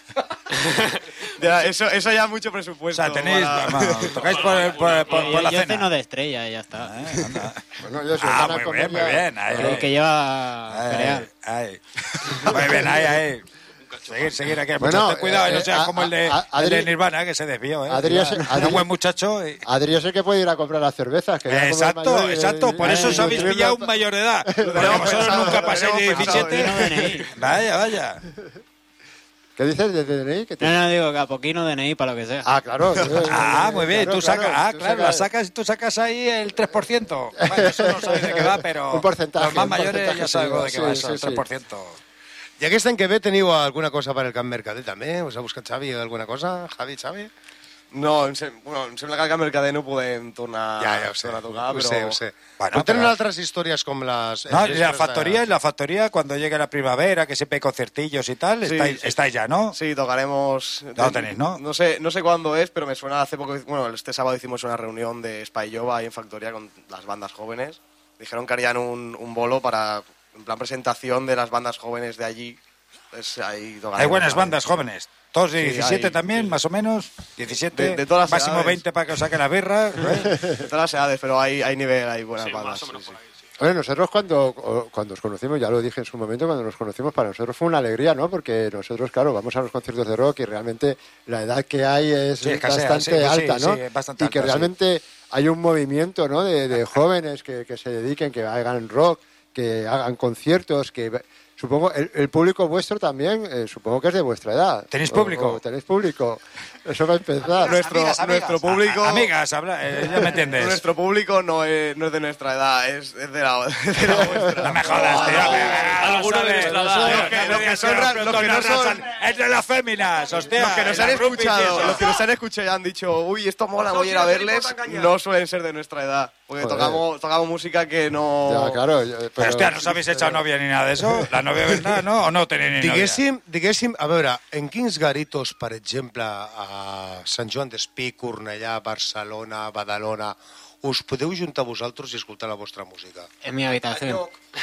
Speaker 2: Ya, eso ya es mucho
Speaker 5: O
Speaker 2: presupuesto.
Speaker 5: sea, tenéis... Tocáis por la
Speaker 15: Yo
Speaker 5: cena.
Speaker 15: ceno de estrella y ya está.
Speaker 5: Anda.
Speaker 7: Bueno, yo soy
Speaker 5: Ah, muy bien, muy bien. Ahí,
Speaker 15: El que lleva cereal.
Speaker 5: ahí. Muy bien, ahí. Seguir aquí.
Speaker 7: Bueno,
Speaker 5: Ten cuidado, no seas como el de Nirvana, que se desvió.
Speaker 7: Adri es
Speaker 5: un buen muchacho.
Speaker 7: Adri es el que puede ir a comprar las cervezas. Que ya como es
Speaker 5: Exacto. Por eso os habéis pillado un mayor de edad. Porque vosotros nunca pasáis de 17. Vaya.
Speaker 7: ¿Qué dices de DNI?
Speaker 15: No, digo que a poquito DNI para lo que sea.
Speaker 7: Ah, claro.
Speaker 5: Muy bien. Tú sacas ahí el 3%. Bueno, eso no sabéis de qué va, pero
Speaker 7: un porcentaje,
Speaker 5: los más mayores ya saben de qué va eso, el 3%.
Speaker 4: I aquest any que ve teniu alguna cosa per al Camp Mercader, també? Us ha buscat Xavi alguna cosa? Xavi?
Speaker 2: No, em sembla que al Camp Mercader no podem tornar
Speaker 4: Ja ho sé,
Speaker 2: a tocar,
Speaker 4: ho
Speaker 2: però...
Speaker 4: sé.
Speaker 5: Bueno,
Speaker 4: Tenen
Speaker 5: pero-
Speaker 4: altres històries com les...
Speaker 5: No, la factoría, cuando llegue la primavera, que siempre hay conciertillos y tal,
Speaker 2: Sí,
Speaker 5: estáis ya, ¿no?
Speaker 2: Sí, tocaremos...
Speaker 5: Ya lo tenéis, ¿no?
Speaker 2: No sé cuándo es, pero me suena hace poco... Bueno, este sábado hicimos una reunión de Spy Jova ahí en Factoría con las bandas jóvenes. Dijeron que harían un bolo para... En plan presentación de las bandas jóvenes de allí. Pues ahí tocaremos.
Speaker 5: Hay buenas
Speaker 2: también.
Speaker 5: bandas jóvenes. Todos de
Speaker 2: Sí,
Speaker 5: 17
Speaker 2: hay,
Speaker 5: también,
Speaker 2: sí.
Speaker 5: más o menos. 17,
Speaker 2: De todas las
Speaker 5: máximo
Speaker 2: edades.
Speaker 5: 20 para que os saquen la birra.
Speaker 2: De todas las edades, pero hay nivel, hay buenas bandas. Sí.
Speaker 7: Bueno, nosotros cuando os conocimos, ya lo dije en su momento, cuando nos conocimos, para nosotros fue una alegría, ¿no? Porque nosotros, claro, vamos a los conciertos de rock y realmente la edad que hay es
Speaker 5: Sí, escasea,
Speaker 7: bastante
Speaker 5: sí,
Speaker 7: alta, ¿no?
Speaker 5: sí, bastante
Speaker 7: y que
Speaker 5: alta, sí.
Speaker 7: realmente hay un movimiento, ¿no? De jóvenes que se dediquen, que hagan rock, que hagan conciertos, que... Supongo, el público vuestro también, supongo que es de vuestra edad.
Speaker 5: ¿Tenéis público?
Speaker 7: ¿Tenéis público? Eso va a empezar.
Speaker 2: Nuestro público...
Speaker 5: Amigas, ya me entiendes.
Speaker 2: Nuestro público no es de nuestra edad, es de la vuestra.
Speaker 5: No me jodas, tío.
Speaker 12: Alguno de nuestra edad.
Speaker 2: Los que no son...
Speaker 5: Es de las féminas, hostia.
Speaker 2: Los que nos han escuchado y han dicho, uy, esto mola, voy a ir a verles, no suelen ser de nuestra edad. Porque tocamos música que no...
Speaker 7: Ya, claro.
Speaker 5: Pero, hostia, ¿no os habéis echado novia ni nada de eso? ¿La novia verdad, no? ¿O no tenéis ni novia?
Speaker 4: Diguéssim, a veure, en quins garitos, per exemple, a Sant Joan d'Espí, Cornellà, Barcelona, Badalona, us podeu juntar vosaltres i escoltar la vostra música?
Speaker 15: En mi habitación.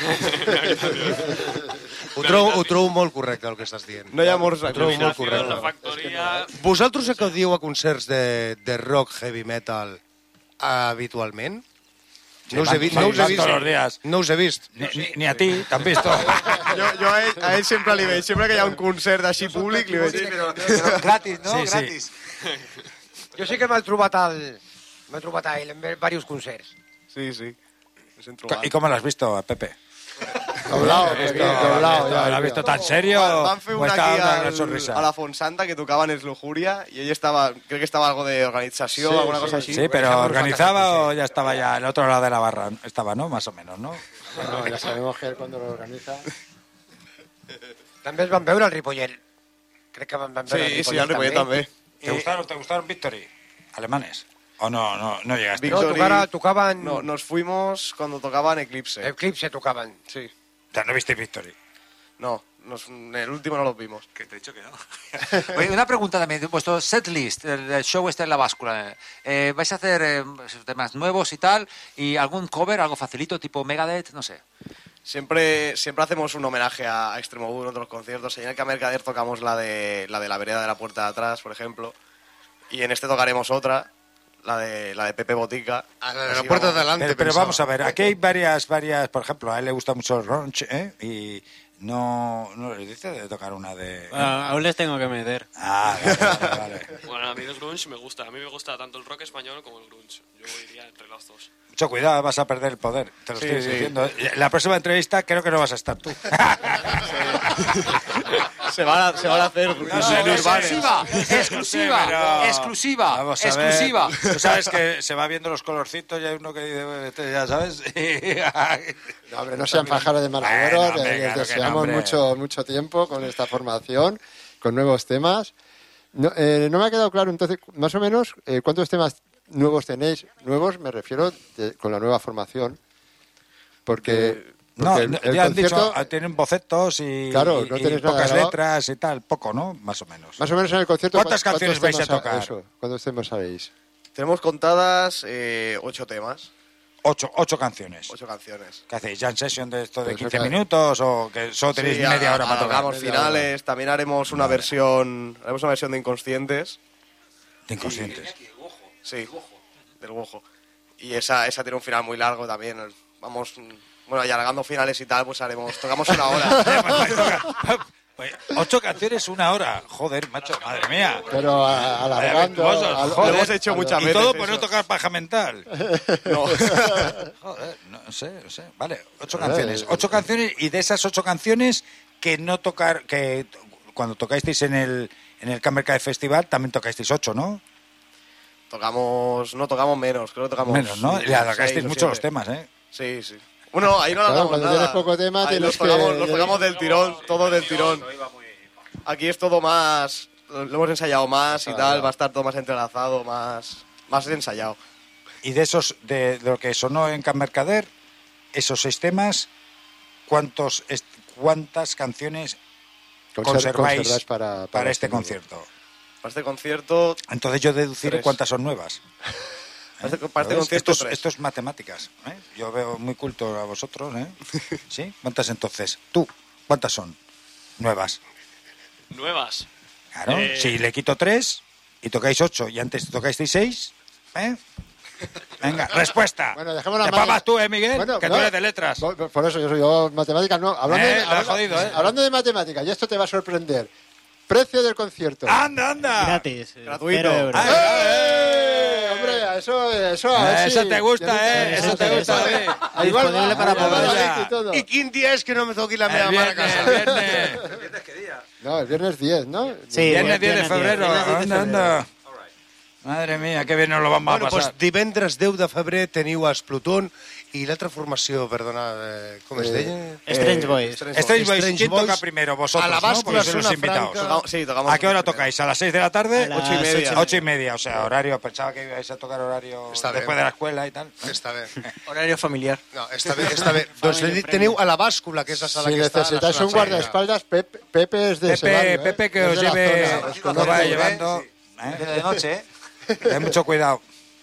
Speaker 4: Ho trobo molt correcte, el que estàs dient.
Speaker 2: No hi ha amors
Speaker 4: Ho trobo molt
Speaker 12: La
Speaker 4: correcte.
Speaker 12: factoría...
Speaker 4: Vosaltres acudiu a concerts de rock, heavy metal, habitualment? No us he vist.
Speaker 5: Todos los días.
Speaker 4: No us he vist.
Speaker 5: Ni a ti, t'han visto.
Speaker 2: Jo a ell sempre li veig, sempre que hi ha un concert així públic li veig.
Speaker 6: Gratis, no?
Speaker 5: Sí, sí.
Speaker 6: Gratis. Jo sí que m'he trobat a ell en diversos concerts.
Speaker 2: Sí.
Speaker 5: ¿Y cómo lo has visto, Pepe?
Speaker 7: Doblado,
Speaker 5: ¿Lo has visto tan serio?
Speaker 2: Van fer
Speaker 5: ¿O
Speaker 2: una
Speaker 5: estaba
Speaker 2: aquí
Speaker 5: una gran sonrisa?
Speaker 2: a la Fonsanta que tocaban Es Lujuria y ell estaba, creo que estaba algo de organización, alguna cosa así.
Speaker 5: Sí, pero ¿organizaba o ya estaba ya al otro lado de la barra? Estaba, ¿no? Más o menos, ¿no?
Speaker 7: No, ya sabemos que él cuando lo organiza...
Speaker 6: També es van veure al Ripollet. Crec que van veure
Speaker 2: Sí, al Ripollet també.
Speaker 5: ¿Te gustaron Victory? ¿Alemanes? ¿O no llegaste?
Speaker 6: No, tocaban...
Speaker 2: No, nos fuimos cuando tocaban Eclipse.
Speaker 6: Eclipse tocaban.
Speaker 2: Sí.
Speaker 5: O sea, ¿no viste Victory?
Speaker 2: No, en el último no los vimos.
Speaker 10: Que te he dicho que no. Oye, una pregunta también. Vuestro setlist, el show este en la báscula. ¿Vais a hacer temas nuevos y tal? ¿Y algún cover, algo facilito, tipo Megadeth? No sé.
Speaker 2: Siempre hacemos un homenaje a Extremoduro en otros conciertos. En el Camp Mercader tocamos la de la vereda de la puerta de atrás, por ejemplo. Y en este tocaremos otra, la de Pepe Botica.
Speaker 4: La puerta de adelante.
Speaker 5: Pero vamos a ver, aquí hay varias, por ejemplo, a él le gusta mucho el grunge, y no les dice de tocar una de...
Speaker 15: Aún les tengo que meter.
Speaker 5: Vale.
Speaker 12: Bueno, a mí el grunge me gusta. A mí me gusta tanto el rock español como el grunge. Yo iría entre los dos.
Speaker 5: Mucho cuidado, vas a perder el poder, te lo estoy diciendo. La próxima entrevista creo que no vas a estar tú.
Speaker 2: Se van a hacer
Speaker 10: exclusiva.
Speaker 5: Vamos a ver. Tú sabes que se va viendo los colorcitos y hay uno que dice, este, ya sabes.
Speaker 7: No, hombre, no sean pájaros de mal agüero,
Speaker 5: Bueno,
Speaker 7: les
Speaker 5: claro que
Speaker 7: deseamos
Speaker 5: no, hombre.
Speaker 7: mucho tiempo con esta formación, con nuevos temas. No me ha quedado claro, entonces, más o menos, ¿cuántos temas nuevos tenéis? Nuevos me refiero con la nueva formación, porque
Speaker 5: No,
Speaker 7: el
Speaker 5: ya han
Speaker 7: concierto,
Speaker 5: dicho, tienen bocetos y,
Speaker 7: claro, no
Speaker 5: y
Speaker 7: tenéis nada
Speaker 5: pocas
Speaker 7: grabado.
Speaker 5: letras y tal, poco, ¿no? Más o menos.
Speaker 7: Más o menos en el concierto,
Speaker 5: ¿Cuántas canciones vais a
Speaker 7: temas
Speaker 5: tocar?
Speaker 7: Eso, ¿cuántos temas haréis?
Speaker 2: Tenemos contadas 8 temas.
Speaker 5: 8 canciones.
Speaker 2: 8 canciones.
Speaker 5: ¿Qué hacéis? ¿Jam session de esto de
Speaker 2: Pues
Speaker 5: 15
Speaker 2: acá-
Speaker 5: minutos o que solo tenéis
Speaker 2: Sí,
Speaker 5: media hora para tocar?
Speaker 2: hagamos finales, también haremos una versión de Inconscientes.
Speaker 5: De Inconscientes.
Speaker 2: Sí, del Wojo. Y esa tiene un final muy largo también. Vamos, bueno, y alargando finales y tal, pues tocamos una hora.
Speaker 5: 8 canciones, 1 hora. Joder, macho, madre mía.
Speaker 7: Pero alargando.
Speaker 5: Joder,
Speaker 2: lo hemos hecho muchas
Speaker 5: y
Speaker 2: veces
Speaker 5: todo por
Speaker 2: eso.
Speaker 5: no tocar paja mental.
Speaker 2: No.
Speaker 5: Joder, no sé. Vale, 8 canciones. 8 canciones y de esas 8 canciones que no tocar, que cuando tocasteis en el Camel Cae Festival también tocasteis 8, ¿no?
Speaker 2: No tocamos menos, creo que tocamos
Speaker 5: Menos, ¿no? Y alargasteis
Speaker 2: 6 o
Speaker 5: mucho los
Speaker 2: 7.
Speaker 5: temas, ¿eh?
Speaker 2: Sí, sí. Bueno, ahí no
Speaker 7: Claro,
Speaker 2: alargamos
Speaker 7: cuando
Speaker 2: nada.
Speaker 7: tienes poco tema,
Speaker 2: Ahí
Speaker 7: tienes
Speaker 2: los tocamos del tirón, todo del tirón. Aquí es todo más... Lo hemos ensayado más y tal, va a estar todo más entrelazado, más ensayado.
Speaker 5: Y de esos, de lo que sonó en Can Mercader, esos 6 temas, ¿cuántas canciones conserváis para este concierto?
Speaker 2: Para este concierto...
Speaker 5: Entonces yo deduciré
Speaker 2: 3.
Speaker 5: cuántas son nuevas.
Speaker 2: Para este
Speaker 5: ¿Ves?
Speaker 2: concierto,
Speaker 5: esto
Speaker 2: 3.
Speaker 5: es matemáticas. ¿eh? Yo veo muy culto a vosotros. ¿eh? ¿Sí? ¿Cuántas entonces? ¿Tú? ¿Cuántas son? Nuevas.
Speaker 12: Nuevas.
Speaker 5: Claro. Si le quito 3 y tocáis 8 y antes tocáis 6, ¿eh? Venga, respuesta.
Speaker 7: Bueno, dejémosla
Speaker 5: Te
Speaker 7: más.
Speaker 5: pagas tú, Miguel,
Speaker 7: Bueno,
Speaker 5: que
Speaker 7: no,
Speaker 5: tú eres de letras.
Speaker 7: Por eso yo matemáticas no. Hablando,
Speaker 5: La has jodido, ¿eh?
Speaker 7: hablando de matemáticas, y esto te va a sorprender. Precio del concierto.
Speaker 5: ¡Anda!
Speaker 15: Gratis.
Speaker 2: Gratuito.
Speaker 15: 0 euros.
Speaker 7: Hombre, eso a ver
Speaker 5: Eso
Speaker 7: si-
Speaker 5: te gusta, ¿eh? Eso te gusta, ¿eh?
Speaker 7: Igual
Speaker 15: Disponible para
Speaker 5: poder.
Speaker 7: y todo.
Speaker 4: I quin dia és que no me toqui la
Speaker 5: El
Speaker 4: meva mare a
Speaker 5: viernes,
Speaker 4: casa?
Speaker 5: el viernes.
Speaker 7: No, el viernes 10, ¿no?
Speaker 15: Sí,
Speaker 5: Viernes 10 de
Speaker 15: viernes
Speaker 5: febrero.
Speaker 15: 10 de
Speaker 5: Anda, anda. Madre mía, qué bien nos lo vamos
Speaker 4: Bueno,
Speaker 5: a pasar.
Speaker 4: doncs divendres 10 de febrer teniu a Spluton i l'altra formació, perdona, com es deia?
Speaker 15: Strange Boys.
Speaker 5: Strange Boys, ¿quién toca primero? Vosotros,
Speaker 4: A la
Speaker 5: ¿no?
Speaker 4: báscula
Speaker 5: Porque sois los
Speaker 4: zona
Speaker 5: invitados.
Speaker 4: franca.
Speaker 2: Sí, tocamos
Speaker 5: ¿A qué hora
Speaker 2: nosotros
Speaker 5: tocáis? ¿A las 6 de la tarde?
Speaker 15: A las
Speaker 2: 8:30.
Speaker 5: 8:30, o sea, horario. Pensaba que ibais a tocar horario
Speaker 4: Està bé.
Speaker 5: después de la escuela y tal.
Speaker 4: Està bé.
Speaker 14: Horario familiar.
Speaker 4: No, està bé, està bé. Doncs li dic, teniu a la bàscula, que és la sala
Speaker 7: Si
Speaker 4: que està a la
Speaker 7: necesitáis
Speaker 4: zona
Speaker 7: un
Speaker 4: franca.
Speaker 7: guardaespaldas, Pepe es de ese barrio, ¿eh?
Speaker 5: Pepe que
Speaker 7: Es
Speaker 5: os
Speaker 7: de la
Speaker 5: lleve,
Speaker 7: zona, os
Speaker 5: os
Speaker 7: conoce
Speaker 5: vaya
Speaker 7: muy bien.
Speaker 5: llevando.
Speaker 10: Viene de noche, ¿eh?
Speaker 5: Ten mucho cuidado.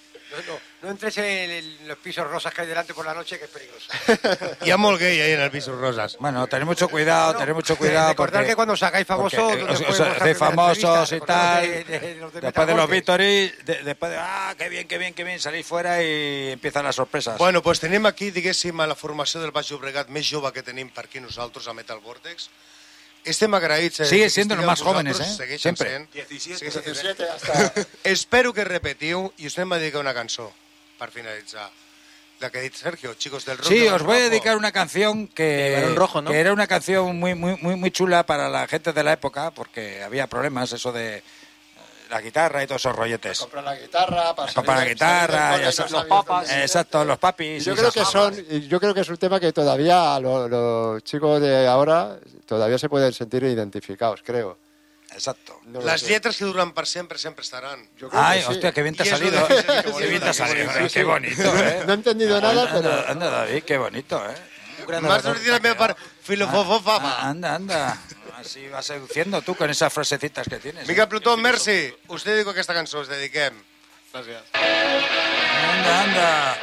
Speaker 6: No entres en los pisos rosas que hay delante por la noche, que es peligroso.
Speaker 4: Hi ha molt gay ahí en el Pisos Rosas.
Speaker 5: Bueno, tened mucho cuidado, tened mucho cuidado.
Speaker 6: Recordar que cuando sacáis famoso,
Speaker 5: porque
Speaker 6: donde
Speaker 5: os
Speaker 6: fue vuestra
Speaker 5: hacéis
Speaker 6: primera
Speaker 5: famosos
Speaker 6: entrevista,
Speaker 5: y tal.
Speaker 6: recordaros de
Speaker 5: Después de los
Speaker 6: Metal
Speaker 5: Victory, después de, qué bien, salís fuera y empiezan las sorpresas.
Speaker 4: Bueno, pues tenim aquí, diguéssim, a la formació del Baix Llobregat més jove que tenim per aquí nosaltres a Metal Vortex. Estem agraïts.
Speaker 5: Sigue
Speaker 4: que
Speaker 5: siendo los
Speaker 4: estigueu
Speaker 5: más
Speaker 4: vosaltres,
Speaker 5: jóvenes, ¿eh?
Speaker 4: segueixen
Speaker 5: Siempre.
Speaker 4: sent.
Speaker 7: 17 hasta...
Speaker 4: Espero que repetiu i us anem a dedicar una cançó per finalitzar. La que ha dit Sergio, Chicos del Rock.
Speaker 5: Sí,
Speaker 4: de
Speaker 5: os voy a
Speaker 4: Barroco.
Speaker 5: dedicar una canción
Speaker 14: Barón Rojo, ¿no?
Speaker 5: que era una canción muy chula para la gente de la época, porque había problemas, eso de la guitarra y todos esos rolletes.
Speaker 7: Comprar la guitarra, para
Speaker 5: Comprar la guitarra,
Speaker 7: salir del
Speaker 5: ya
Speaker 7: cole,
Speaker 5: sabes,
Speaker 7: no
Speaker 5: los
Speaker 7: sabías
Speaker 5: papas,
Speaker 7: dónde-
Speaker 5: exacto, los papis.
Speaker 7: Yo
Speaker 5: y
Speaker 7: creo
Speaker 5: esas
Speaker 7: yo creo que es un tema que todavía los chicos de ahora todavía se pueden sentir identificados, creo.
Speaker 5: Exacto.
Speaker 7: No lo
Speaker 4: Les
Speaker 7: sé.
Speaker 4: lletres que duran per sempre, sempre estaran.
Speaker 7: Yo creo
Speaker 5: Ay,
Speaker 7: que sí.
Speaker 5: hostia, qué bien te ha
Speaker 4: Y es
Speaker 5: salido.
Speaker 4: lo difícil, qué
Speaker 5: Qué
Speaker 4: bonito,
Speaker 5: bien te ha
Speaker 4: qué
Speaker 5: salido,
Speaker 4: bonito.
Speaker 5: qué bonito, ¿eh?
Speaker 7: No he entendido nada, pero...
Speaker 5: Anda, David, qué bonito, ¿eh?
Speaker 4: M'has sortit la meva part filofofofama.
Speaker 5: Anda. Así vas seduciendo tú con esas frasecitas que tienes.
Speaker 4: Miquel Plutón, merci. Us dedico aquesta cançó, us dediquem.
Speaker 2: Gràcies.
Speaker 5: Anda.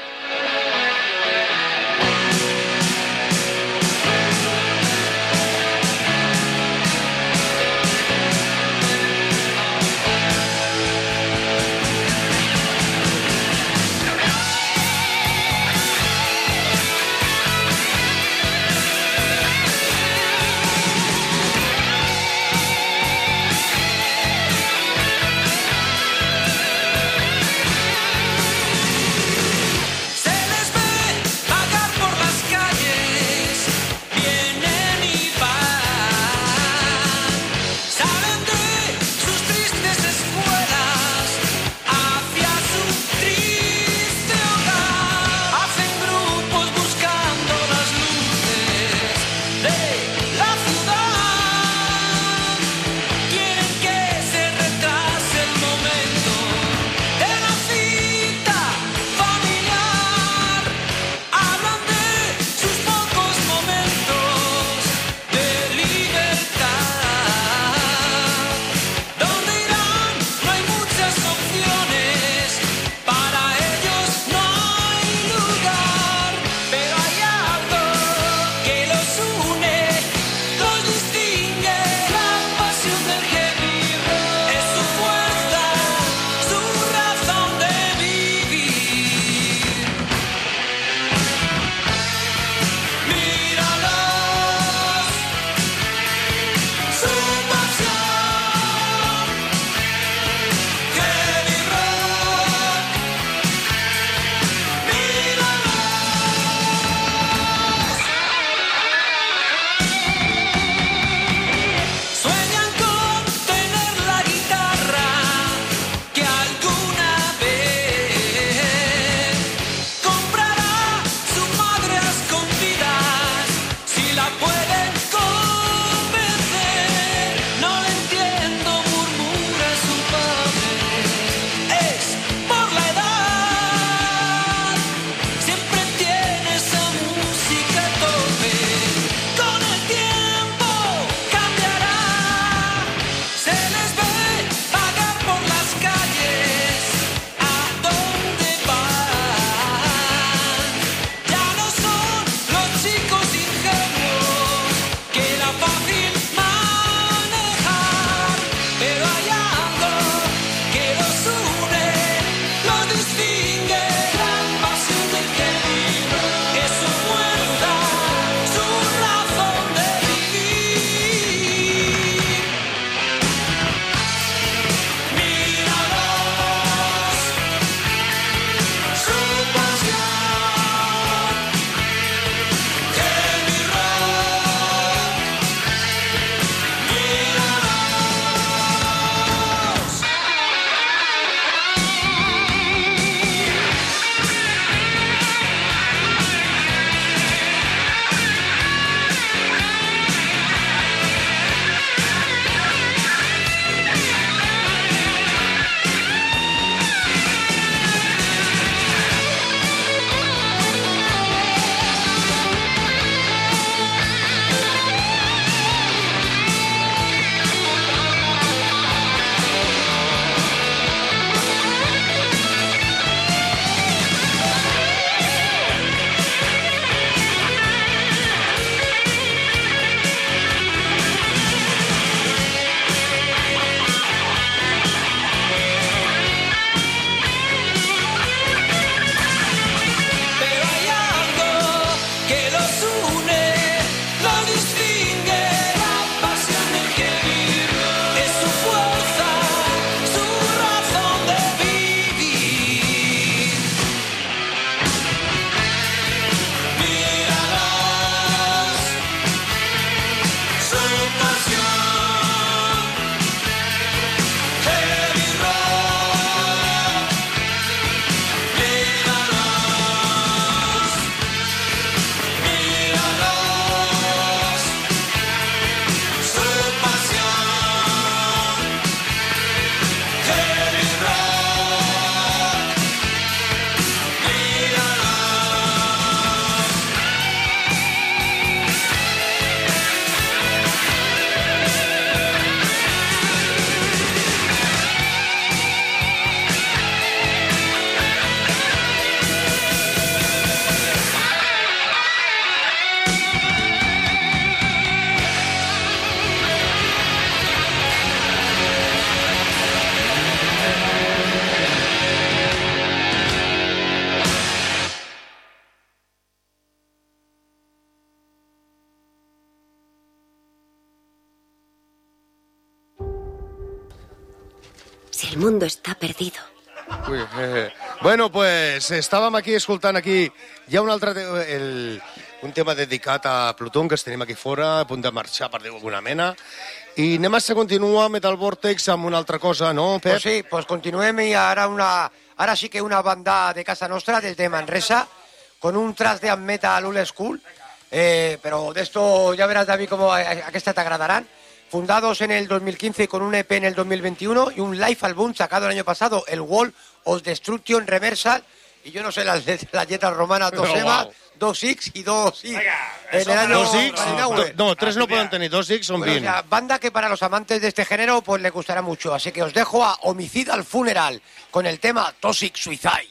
Speaker 17: si el mundo está perdido.
Speaker 4: Ui, Bueno, pues estàvem aquí escoltant aquí. Hi ha un altre... un tema dedicat a Pluton, que els tenim aquí fora, a punt de marxar, per dir-ho d'alguna mena. I anem a continuar Metal Vortex amb una altra cosa, ¿no, Pep?
Speaker 6: Pues sí, pues continuem y ahora sí que una banda de casa nostra, desde Manresa, con un thrash de metal old school, pero de esto ya verás, David, cómo a aquesta te agradarán. Fundados en el 2015 con un EP en el 2021 y un live album sacado el año pasado, el Wall of Destruction Reversal, y yo no sé las letras romanas, 2 2X y 2X. En el año
Speaker 4: 2X? No, 3 no poden tenir, 2X son 20.
Speaker 6: O sea, banda que para los amantes de este género pues les gustará mucho, así que os dejo a Homicidal Funeral con el tema Toxic Suicide.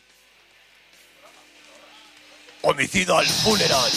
Speaker 6: Homicidal Funeral.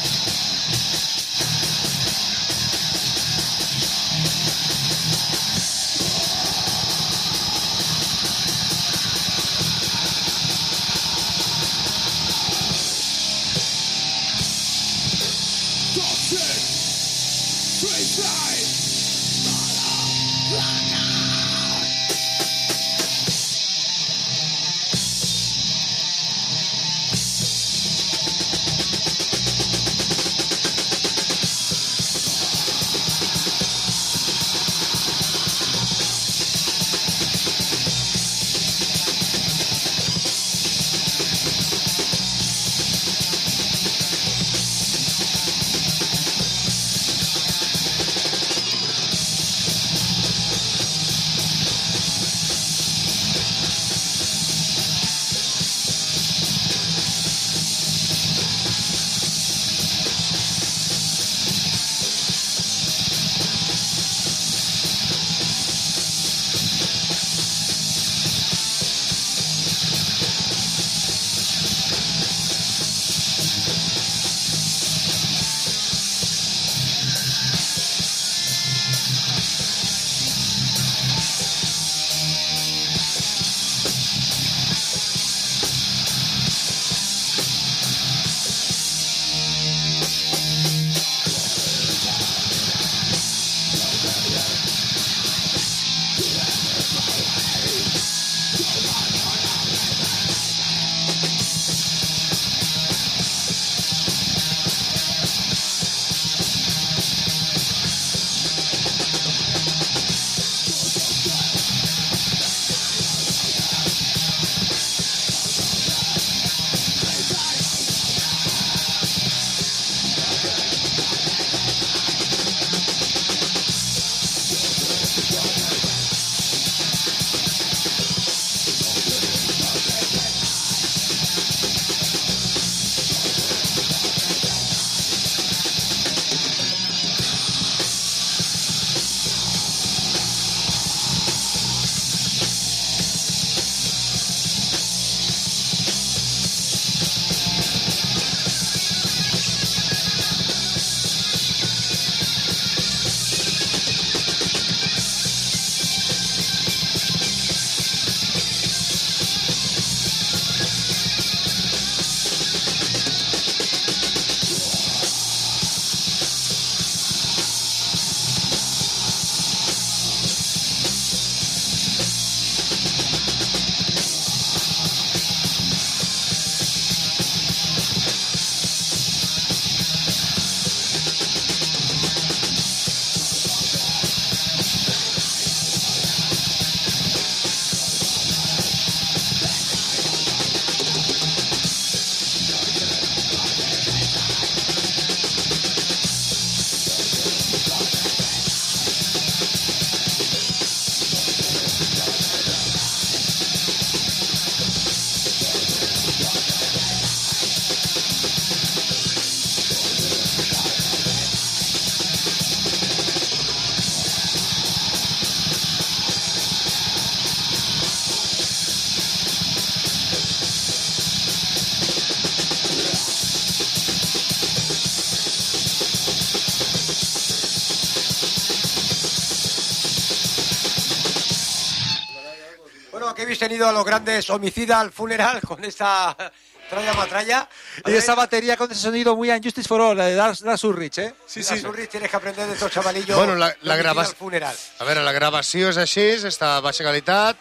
Speaker 6: Bueno, aquí habéis tenido a los grandes Homicidal Funeral con esta tralla matralla.
Speaker 10: Y esa batería con ese sonido muy Justice for All, la de Lars Ulrich, ¿eh?
Speaker 6: Sí, sí. Lars Ulrich tienes que aprender de estos chavalillos.
Speaker 4: Bueno, la
Speaker 6: Funeral.
Speaker 4: A veure, la gravació és així, està a baixa qualitat,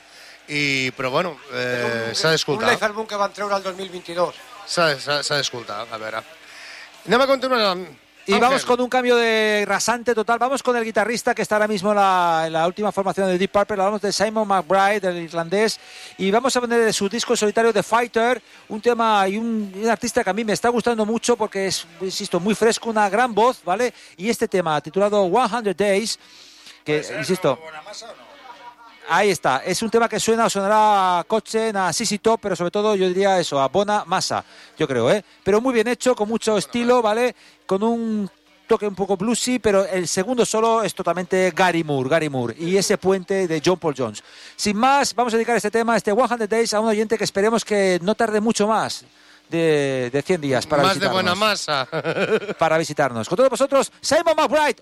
Speaker 4: però bueno, s'ha
Speaker 6: Un
Speaker 4: d'escoltar.
Speaker 6: Life Album que van treure el 2022.
Speaker 4: S'ha d'escoltar, a veure. Anem a continuar amb...
Speaker 10: Y vamos con un cambio de rasante total. Vamos con el guitarrista que está ahora mismo en la última formación de Deep Purple. Hablamos de Simon McBride, el irlandés. Y vamos a poner de su disco solitario The Fighter un tema y un artista que a mí me está gustando mucho porque es, insisto, muy fresco, una gran voz, ¿vale? Y este tema titulado 100 Days, que, insisto... Ahí está, es un tema que sonará a Kotzen, a Sissy Top, pero sobre todo yo diría eso, a Bona Massa, yo creo, ¿eh? Pero muy bien hecho, con mucho estilo, ¿vale? Con un toque un poco bluesy, pero el segundo solo es totalmente Gary Moore, y ese puente de John Paul Jones. Sin más, vamos a dedicar este tema, este 100 Days, a un oyente que esperemos que no tarde mucho más de 100 días para
Speaker 4: más
Speaker 10: visitarnos.
Speaker 4: De buena masa.
Speaker 10: Para visitarnos. Con todos vosotros, Simon McBride.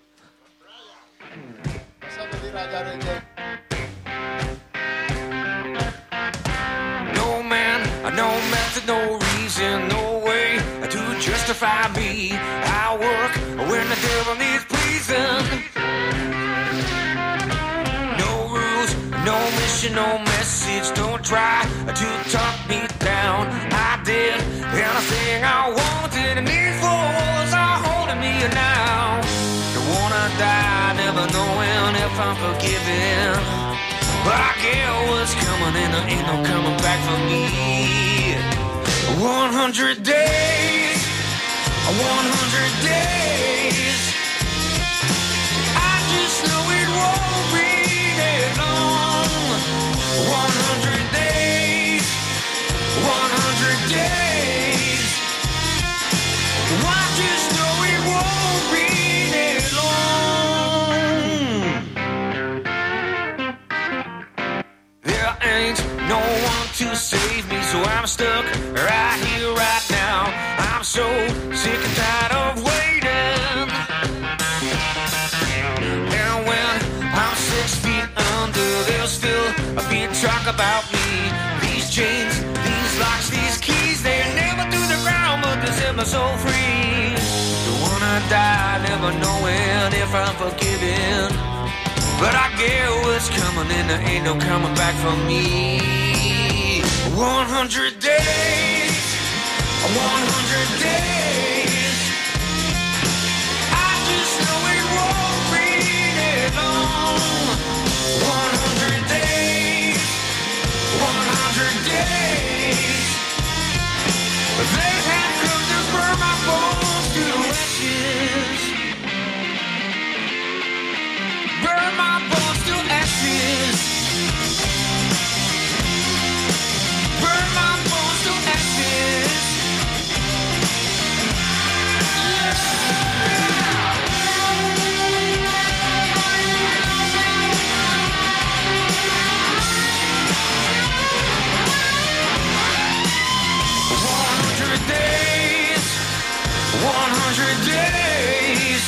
Speaker 9: No method, no reason, no way to justify me. I work when the devil needs pleasing. No rules, no mission, no message. Don't try to talk me down. I did anything I wanted, and these four walls are holding me now. Don't wanna die, never knowing if I'm forgiven. But I get what's coming and there ain't no coming back for me. 100 days, 100 days. I just know it won't be that long. 100 days, 100 days. I just know it won't be that long. There ain't no one to save me, so I'm stuck right here, right now. I'm so sick and tired of waiting. And when I'm 6 feet under, they'll still be talk about me. These chains, these locks, these keys, they're never to the ground, but they set my soul free. Don't wanna die, never knowing if I'm forgiven. But I get what's coming and there ain't no coming back for me. 100 days, 100 days. I just know it won't be that long. 100 days, 100 days. They have come to burn my bones to ashes. Burn my bones to ashes. Burn my bones to ashes. Days, 100 days.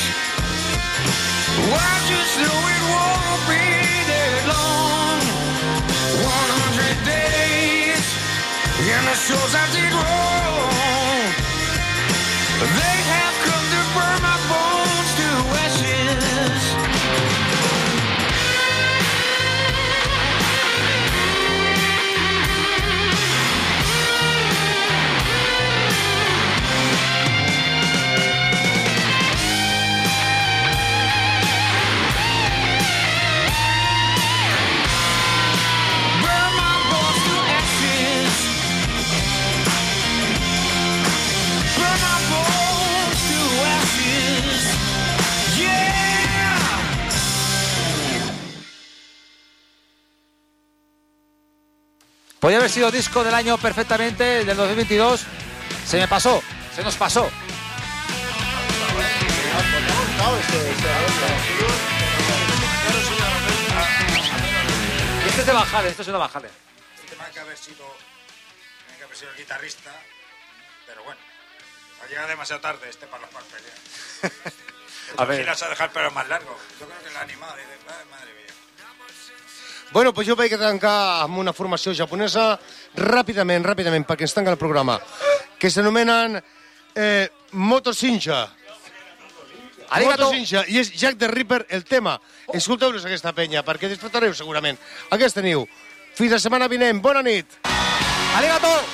Speaker 9: I just know it won't be that long. 100 days, and the souls I did wrong, they have come to burn my bones to ashes.
Speaker 10: Podría haber sido disco del año perfectamente, del 2022. Se me pasó, se nos pasó. Este es de Van Halen, esto es de Van Halen.
Speaker 5: Este tiene que haber sido el guitarrista, pero bueno, ha llegado demasiado tarde este para los Purple.
Speaker 10: A ver.
Speaker 5: Giras a dejar el pelo más largo. Yo creo que lo ha animado. Y dice, "Ay, madre mía".
Speaker 4: Bueno, pues jo vaig tancar amb una formació japonesa ràpidament, perquè ens tanca el programa, que s'anomenen Moto Shinja. Moto Shinja, i és Jack the Ripper el tema. Escolteu-los aquesta penya, perquè disfrutareu segurament. Aquest teniu Fins la setmana vinent. Bona nit.
Speaker 6: Arigato!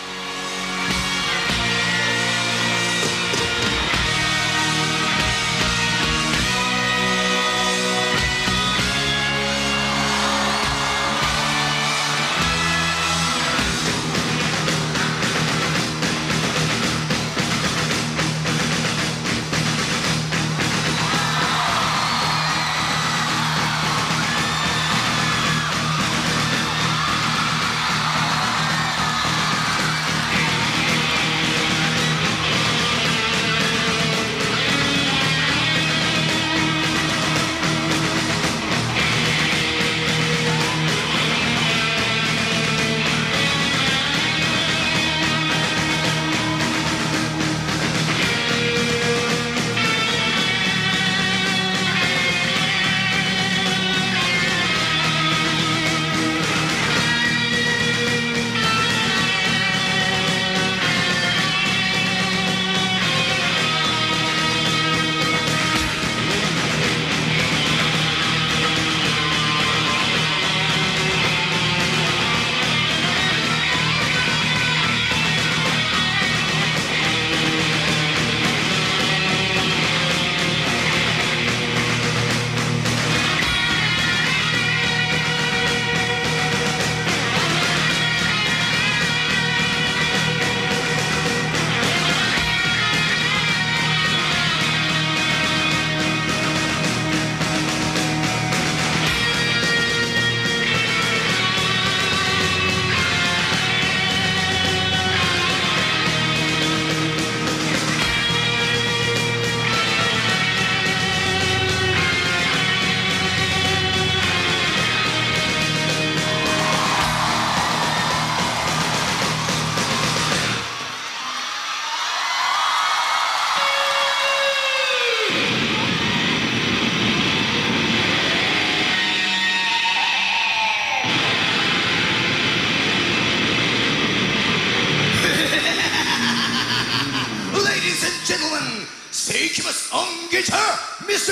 Speaker 9: On guitar, Mr.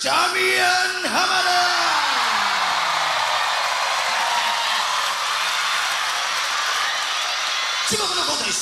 Speaker 9: Damian Hamada. 注目の交代です。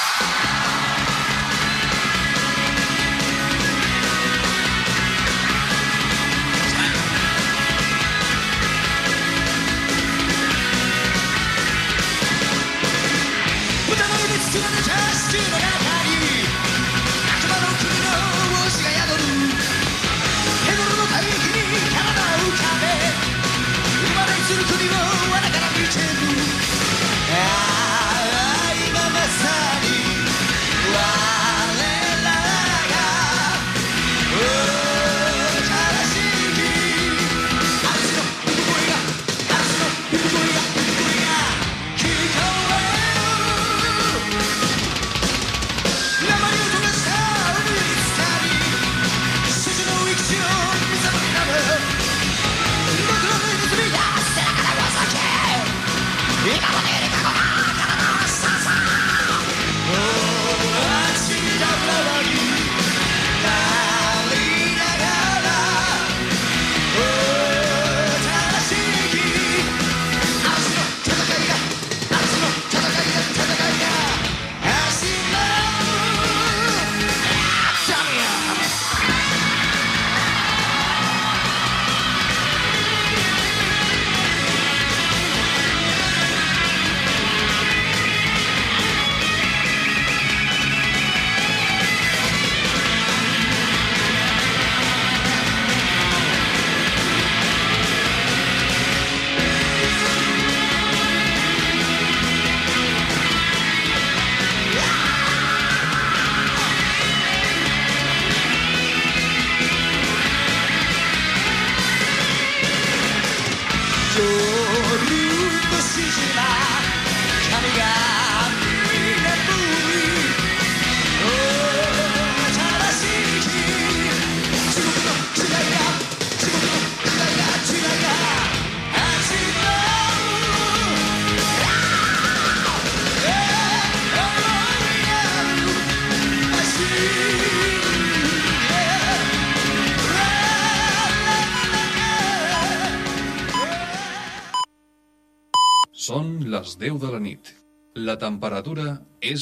Speaker 9: 歌の海に包まれたスキーの中に悪魔の国の星が宿るヘドロの海域に体を浮かべ生まれする国を罠から見てる今まさに
Speaker 11: les 10 de la nit. La temperatura és